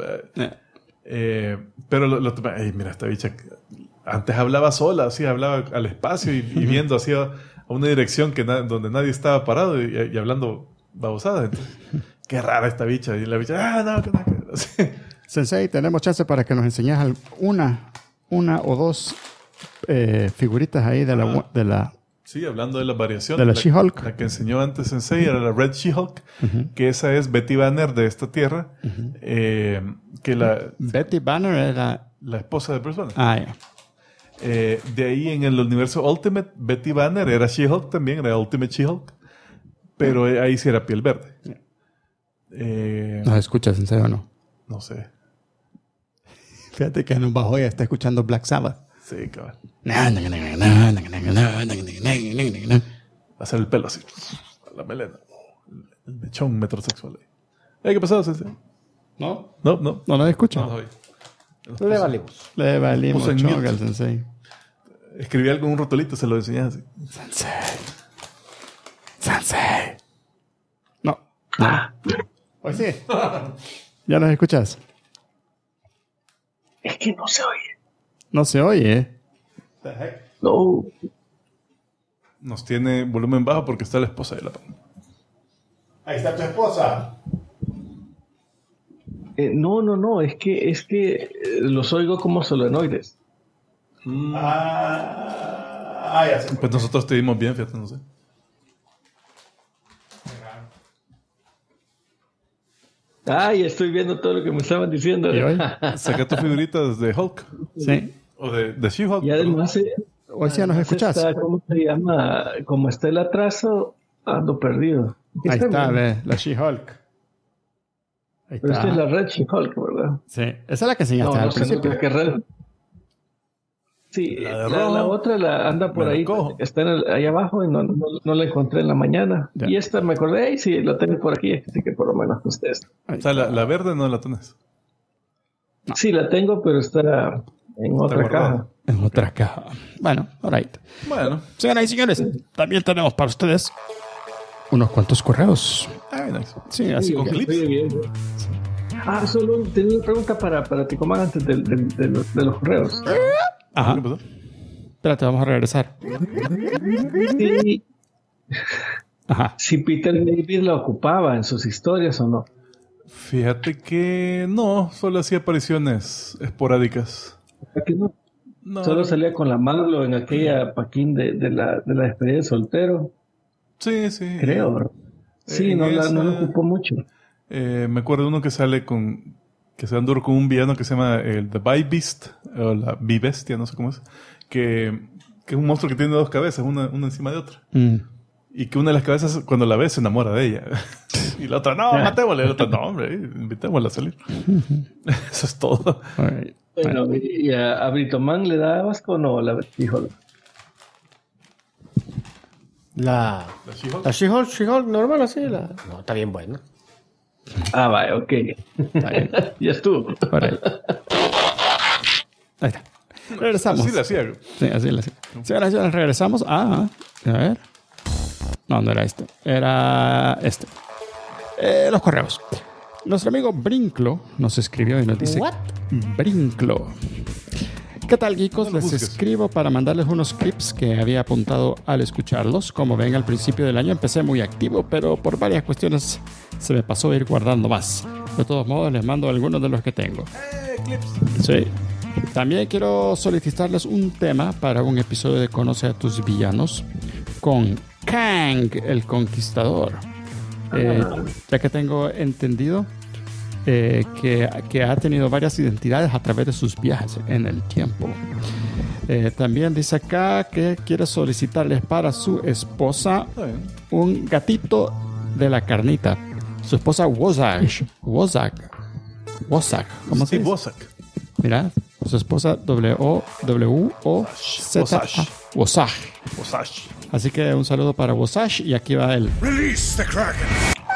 Pero mira, esta bicha antes hablaba sola, así hablaba al espacio y viendo hacia a una dirección donde nadie estaba parado y hablando babosadas. Entonces, qué rara esta bicha. Y la bicha, no. Así.
Sensei, tenemos chance para que nos enseñes una o dos figuritas ahí de la
Sí, hablando de las variaciones.
De la She-Hulk.
La que enseñó antes Sensei era la Red She-Hulk, que esa es Betty Banner de esta tierra.
Betty Banner era
la esposa de Bruce Banner.
ya.
De ahí en el universo Ultimate, Betty Banner era She-Hulk también, era Ultimate She-Hulk. Pero ahí sí era piel verde.
¿Nos escuchas, Sensei, o no?
No sé.
Fíjate que en un bajo ya está escuchando Black Sabbath.
Sí, cabrón.
Va
a hacer el pelo así. La melena. El mechón metrosexual ahí. ¿Qué pasó, Sensei?
¿No?
No.
No lo escucho.
No,
Le valimos.
Le valimos
Puso en
chonga
mute.
al Sensei.
Escribí algo en un rotolito, se lo enseñé así.
Sensei. No. Hoy sí. ¿Ya nos escuchas?
Es que no se oye.
No se oye.
No.
Nos tiene volumen bajo porque está la esposa de la pana.
Ahí está tu esposa.
No. Es que los oigo como solenoides.
Ya sé.
Pues nosotros te dimos bien, fíjate, no sé.
Ay, estoy viendo todo lo que me estaban diciendo.
¿Y hoy?
Saca tus figuritas de Hulk.
Sí.
O de She-Hulk.
Y además,
Hoy sí ya nos escuchas.
¿cómo se llama? Como está el atraso, ando perdido.
Ahí está,
bien.
ve, la She-Hulk. Ahí
Pero esta es
está.
la Red She-Hulk, ¿verdad?
Sí. Esa es la que enseñaste al
sé,
principio.
no, que Red. Sí,
La de
la
rojo.
otra anda por
Me la
ahí.
cojo.
Está ahí abajo y no la encontré en la mañana.
Ya.
Y esta me acordé, y sí, la tengo por aquí. Así que por lo menos ustedes.
Ahí
O sea,
está.
la verde no la tenés.
Sí, la tengo, pero está en otra
guardada.
caja.
En otra caja. Bueno, alright.
Bueno.
Señoras y señores, también tenemos para ustedes unos cuantos correos.
Ay, nice.
Sí, así
con
que...
clips.
Oye, bien. Solo tenía una pregunta para Ticomán antes de los correos.
Ajá.
¿Qué pasó?
Espérate, vamos a regresar.
Sí,
Ajá.
si Peter David la ocupaba en sus historias o no.
Fíjate que no, solo hacía apariciones esporádicas.
¿Por qué no?
No.
Solo salía con la Marlo en aquella paquín de la despedida de soltero,
Sí.
creo, ¿verdad? Sí,
En
no la
esa-
ocupó mucho.
Me acuerdo de uno que sale que se dan duro con un villano que se llama el The Bi-Beast, o la Bi-Bestia, no sé cómo es, que es un monstruo que tiene dos cabezas, una encima de otra. Y que una de las cabezas, cuando la ve, se enamora de ella. Y la otra, no, matémosle. Y la otra, no, hombre, invitémosla a salir. Eso es todo.
Alright.
Bueno, ¿y a Britomán le da asco o no? Híjole.
La She-Hulk normal, así. No, está bien buena.
Ah, vaya, ok.
Está bien.
Ya estuvo.
Alright. Ahí está. Regresamos.
Así la hacía.
Sí, así la hacía. Señoras y señores, regresamos. A ver. No era este. Era este. Los correos. Nuestro amigo Brinclo nos escribió y nos dice...
What?
Brinclo. ¿Qué tal, geekos?
No lo
Les
busques.
escribo para mandarles unos clips que había apuntado al escucharlos. Como ven, al principio del año empecé muy activo, pero por varias cuestiones se me pasó a ir guardando más. De todos modos, les mando algunos de los que tengo. Sí. También quiero solicitarles un tema para un episodio de Conoce a tus villanos con Kang el Conquistador. Ya que tengo entendido que ha tenido varias identidades a través de sus viajes en el tiempo. También dice acá que quiere solicitarles para su esposa un gatito de la carnita. Su esposa Wozak. ¿Cómo se dice?
Wozak.
Mira, su esposa W-O-W-O-Z. Wozak. Así que un saludo para Wozak y aquí va él.
Release the Kraken.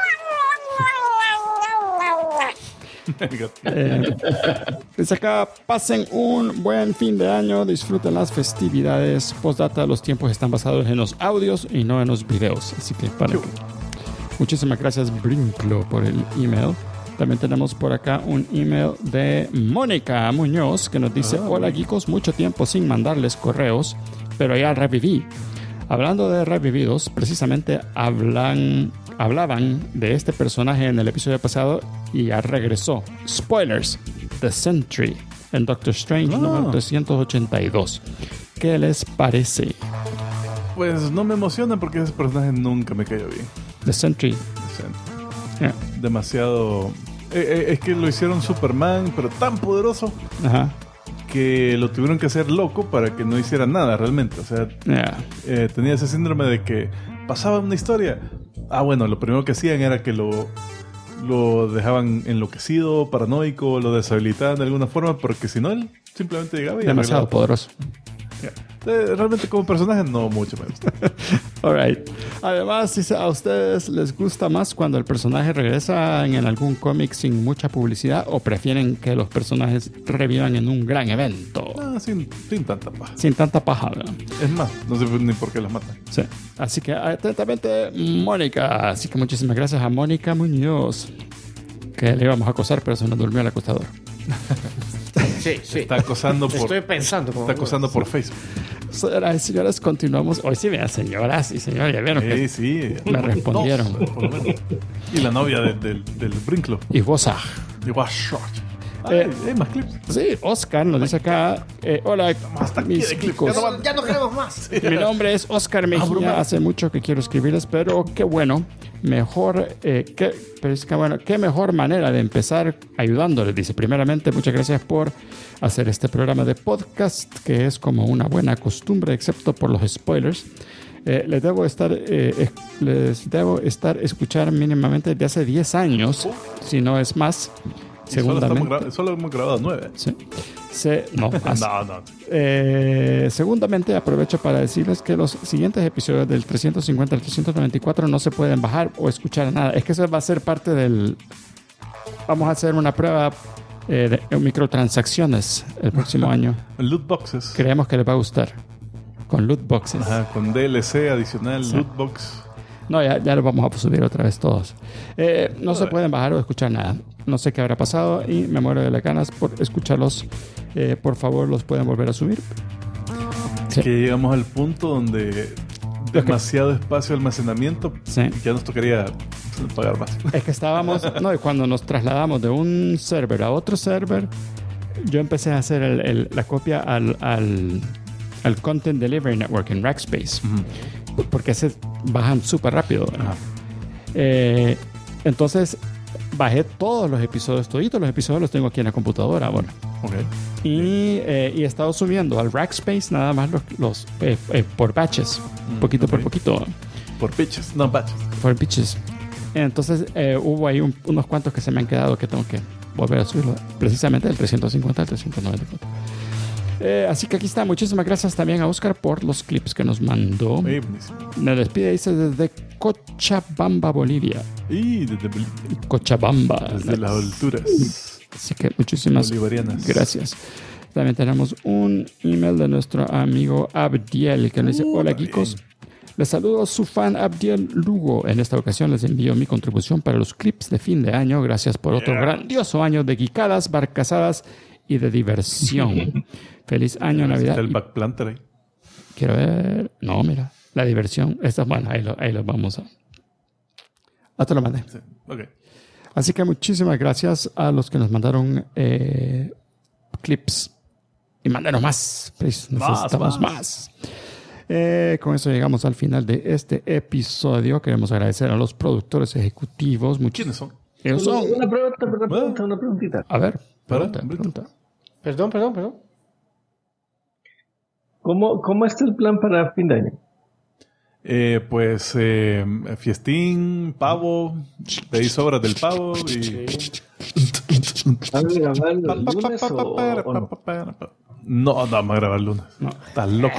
Dice acá, pasen un buen fin de año, disfruten las festividades. Postdata, los tiempos están basados en los audios y no en los videos. Así que muchísimas gracias, Brinklo, por el email. También tenemos por acá un email de Mónica Muñoz que nos dice: hola geekos, mucho tiempo sin mandarles correos, pero ya reviví. Hablando de revividos, precisamente hablaban de este personaje en el episodio pasado y ya regresó. Spoilers: The Sentry en Doctor Strange número 382. ¿Qué les parece?
Pues no me emociona porque ese personaje nunca me cayó bien.
The Sentry. Yeah.
Demasiado... es que lo hicieron Superman, pero tan poderoso que lo tuvieron que hacer loco para que no hiciera nada realmente. O sea, tenía ese síndrome de que pasaba una historia. Bueno, lo primero que hacían era que lo dejaban enloquecido, paranoico, lo deshabilitaban de alguna forma, porque si no, él simplemente llegaba y
demasiado poderoso.
Realmente como personaje no mucho me gusta.
Alright. Además, si a ustedes les gusta más cuando el personaje regresa en algún cómic sin mucha publicidad, o prefieren que los personajes revivan en un gran evento.
Sin tanta paja.
Sin tanta paja, ¿verdad?
Es más, no sé ni por qué los matan.
Sí. Así que atentamente, Mónica. Así que muchísimas gracias a Mónica Muñoz, que le íbamos a acosar, pero se nos durmió el acostador.
Sí.
Está acosando por...
Estoy pensando.
Está acosando por Facebook.
Señoras y señores, continuamos. Hoy sí, vean, señoras y señores, ya vieron que
sí.
me respondieron.
Por lo menos. Y la novia del Brinklo.
Y Wozak.
Y Wozak. Hay más clips.
Sí, Oscar nos dice acá: hola,
hasta aquí
mis
de clips.
chicos.
Ya no queremos más.
Mi nombre es Oscar Mejía. Hace mucho que quiero escribirles, pero qué bueno. Qué mejor manera de empezar ayudándoles. Dice: primeramente, muchas gracias por hacer este programa de podcast, que es como una buena costumbre, excepto por los spoilers. Les debo estar escuchar mínimamente desde hace 10 años, si no es más. Segundamente,
solo hemos grabado 9.
Sí. No, más.
No.
Segundamente, aprovecho para decirles que los siguientes episodios del 350 al 394 no se pueden bajar o escuchar nada. Es que eso va a ser parte del... Vamos a hacer una prueba de microtransacciones el próximo año.
Loot boxes.
Creemos que les va a gustar. Con loot boxes.
Con DLC adicional, sí. Loot box.
No, ya lo vamos a subir otra vez todos. No se pueden bajar o escuchar nada. No sé qué habrá pasado y me muero de las ganas por escucharlos. Por favor, los pueden volver a subir.
Sí. Que llegamos al punto donde demasiado espacio de almacenamiento.
Sí.
Y ya nos tocaría pagar más.
Es que estábamos... y cuando nos trasladamos de un server a otro server, yo empecé a hacer la copia al Content Delivery Network en Rackspace. Porque se bajan súper rápido. Entonces bajé todos los episodios, toditos los episodios los tengo aquí en la computadora ahora.
Okay.
Y he estado subiendo al Rackspace nada más los por batches, poquito por poquito.
Por pitches, no batches.
Por pitches. Entonces hubo ahí unos cuantos que se me han quedado que tengo que volver a subirlo. Precisamente del 350 al 394. Así que aquí está. Muchísimas gracias también a Oscar por los clips que nos mandó. Me despide, dice, desde Cochabamba, Bolivia.
Y desde Bolivia.
Cochabamba.
Desde las alturas.
Así que muchísimas gracias. También tenemos un email de nuestro amigo Abdiel que nos dice: hola geekos, les saludo su fan Abdiel Lugo. En esta ocasión les envío mi contribución para los clips de fin de año. Gracias por otro grandioso año de geekadas, barcazadas y de diversión. Feliz año, Navidad.
Está el backplanter ahí.
Quiero ver. No, mira. La diversión. Esta es buena. Ahí lo vamos a... te lo mandé.
Sí. Okay.
Así que muchísimas gracias a los que nos mandaron clips. Y mándenos más. Please. Necesitamos más. Con eso llegamos al final de este episodio. Queremos agradecer a los productores ejecutivos.
¿Quiénes son?
Ellos son.
Una preguntita.
A ver,
Para,
pregunta.
Perdón.
¿Cómo está el plan para fin de año?
Fiestín, pavo, de ahí sobras del pavo y...
¿Van a grabar los lunes o no?
No, vamos a grabar lunes. No. Estás loco.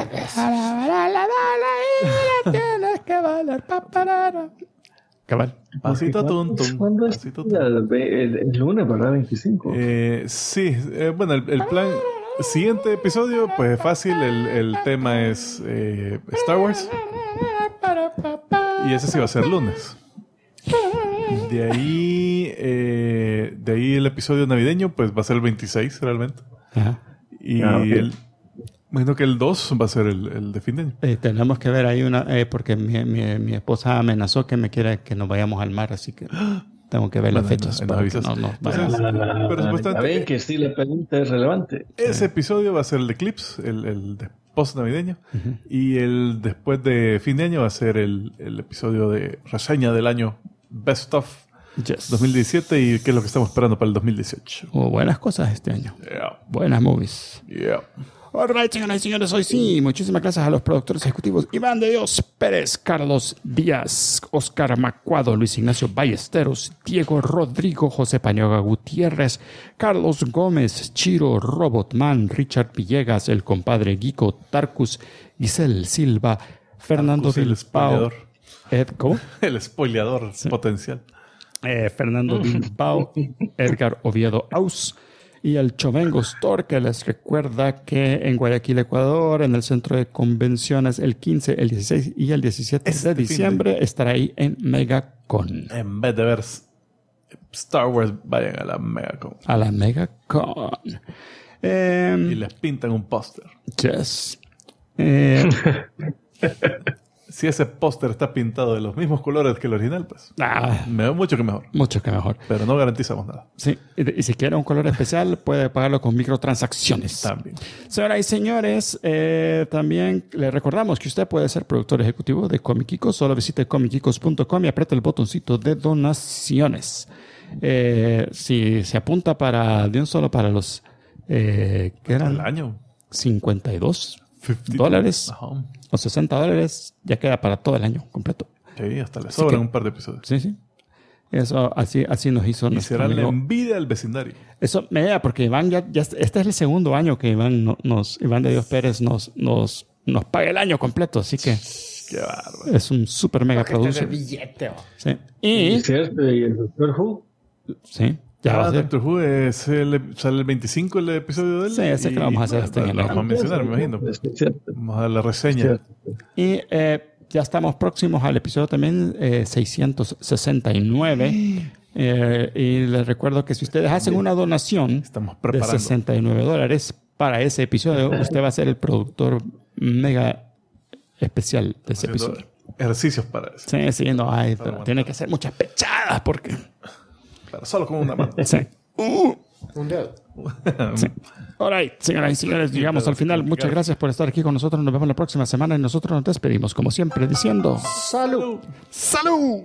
Tienes que valer cabal.
Pasito tonto.
¿Cuándo es el lunes, verdad? 25.
Sí, bueno, el plan... Siguiente episodio, pues es fácil. El tema es Star Wars. Y ese sí va a ser lunes. De ahí el episodio navideño, pues va a ser el 26 realmente.
Ajá.
Y
Okay.
imagino que el 2 va a ser el de fin de año.
Tenemos que ver ahí porque mi esposa amenazó que me quiere que nos vayamos al mar, así que tengo que ver las fechas.
Nos avisas.
Vayamos.
Pero supuestamente
Ven que sí, la pregunta es relevante.
ese episodio va a ser el de Eclipse, el de post navideño. Y el después de fin de año va a ser el episodio de reseña del año Best of
Yes.
2017 y qué es lo que estamos esperando para el 2018.
Hubo buenas cosas este año.
Yeah.
Buenas movies.
Yeah.
Alright, señoras y señores, hoy sí. Muchísimas gracias a los productores ejecutivos Iván de Dios Pérez, Carlos Díaz, Oscar Macuado, Luis Ignacio Ballesteros, Diego Rodrigo, José Paniagua Gutiérrez, Carlos Gómez, Chiro Robotman, Richard Villegas, el compadre Guico Tarcus, Giselle Silva, Fernando
Tarcus, el
Bilbao.
spoileador.
¿Cómo?
El spoileador potencial.
Fernando Bilbao, Edgar Oviedo Aus y el Chovengo Store, que les recuerda que en Guayaquil, Ecuador, en el centro de convenciones, el 15, el 16 y el 17 de diciembre estará ahí en MegaCon.
En vez de ver Star Wars, vayan a la MegaCon.
A la MegaCon.
Y les pintan un póster.
Yes.
Si ese póster está pintado de los mismos colores que el original, pues me veo mucho que mejor.
Mucho que mejor.
Pero no garantizamos nada.
Sí, y si quiere un color especial, puede pagarlo con microtransacciones.
También.
Señoras y señores, también le recordamos que usted puede ser productor ejecutivo de Comiquicos. Solo visite comiquicos.com y apriete el botoncito de donaciones. Si se apunta de un solo para los... ¿qué eran?
El año.
$52
Ajá.
o $60, ya queda para todo el año completo.
Sí, hasta le sobran un par de episodios.
Sí. Eso así nos hizo.
Y será la envidia del vecindario.
Eso me da, porque Iván este es el segundo año que Iván de Dios Pérez nos paga el año completo, así que
Qué bárbaro.
es un super mega producer.
billete.
Sí.
¿Es cierto? ¿Y el Doctor Who?
Sí. Ya va a ser.
Doctor Who sale el 25 el episodio de él.
Sí, ese que lo vamos a hacer este año.
Lo vamos a mencionar, me imagino.
Es cierto.
Vamos a dar la reseña.
Cierto.
Y ya estamos próximos al episodio también 669. Y les recuerdo que si ustedes hacen una donación
Estamos
de
preparando.
$69 para ese episodio, usted va a ser el productor mega especial de ese
Haciendo
episodio.
ejercicios para eso.
Sí, no hay. Tiene que hacer muchas pechadas porque...
Pero solo con una mano.
Sí.
Un dedo.
Sí. All right, señoras y señores, llegamos al final. Muchas gracias por estar aquí con nosotros. Nos vemos la próxima semana y nosotros nos despedimos, como siempre, diciendo...
¡Salud!
¡Salud!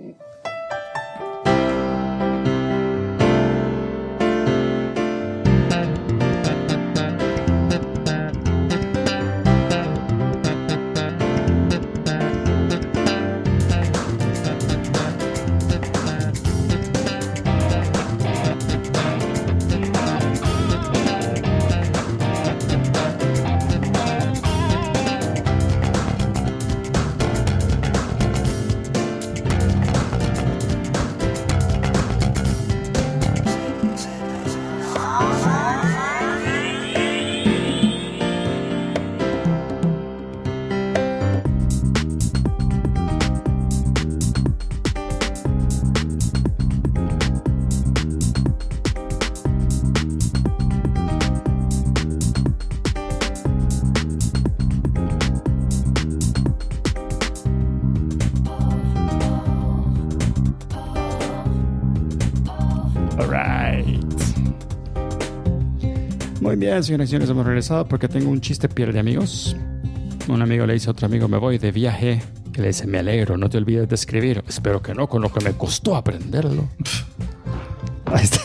Muy bien, señoras y señores, hemos regresado porque tengo un chiste pierde amigos. Un amigo le dice a otro amigo, me voy de viaje. Que le dice, me alegro, no te olvides de escribir. Espero que no, con lo que me costó aprenderlo. Ahí está.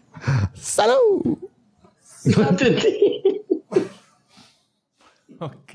¡Salud!
No entendí.
Ok.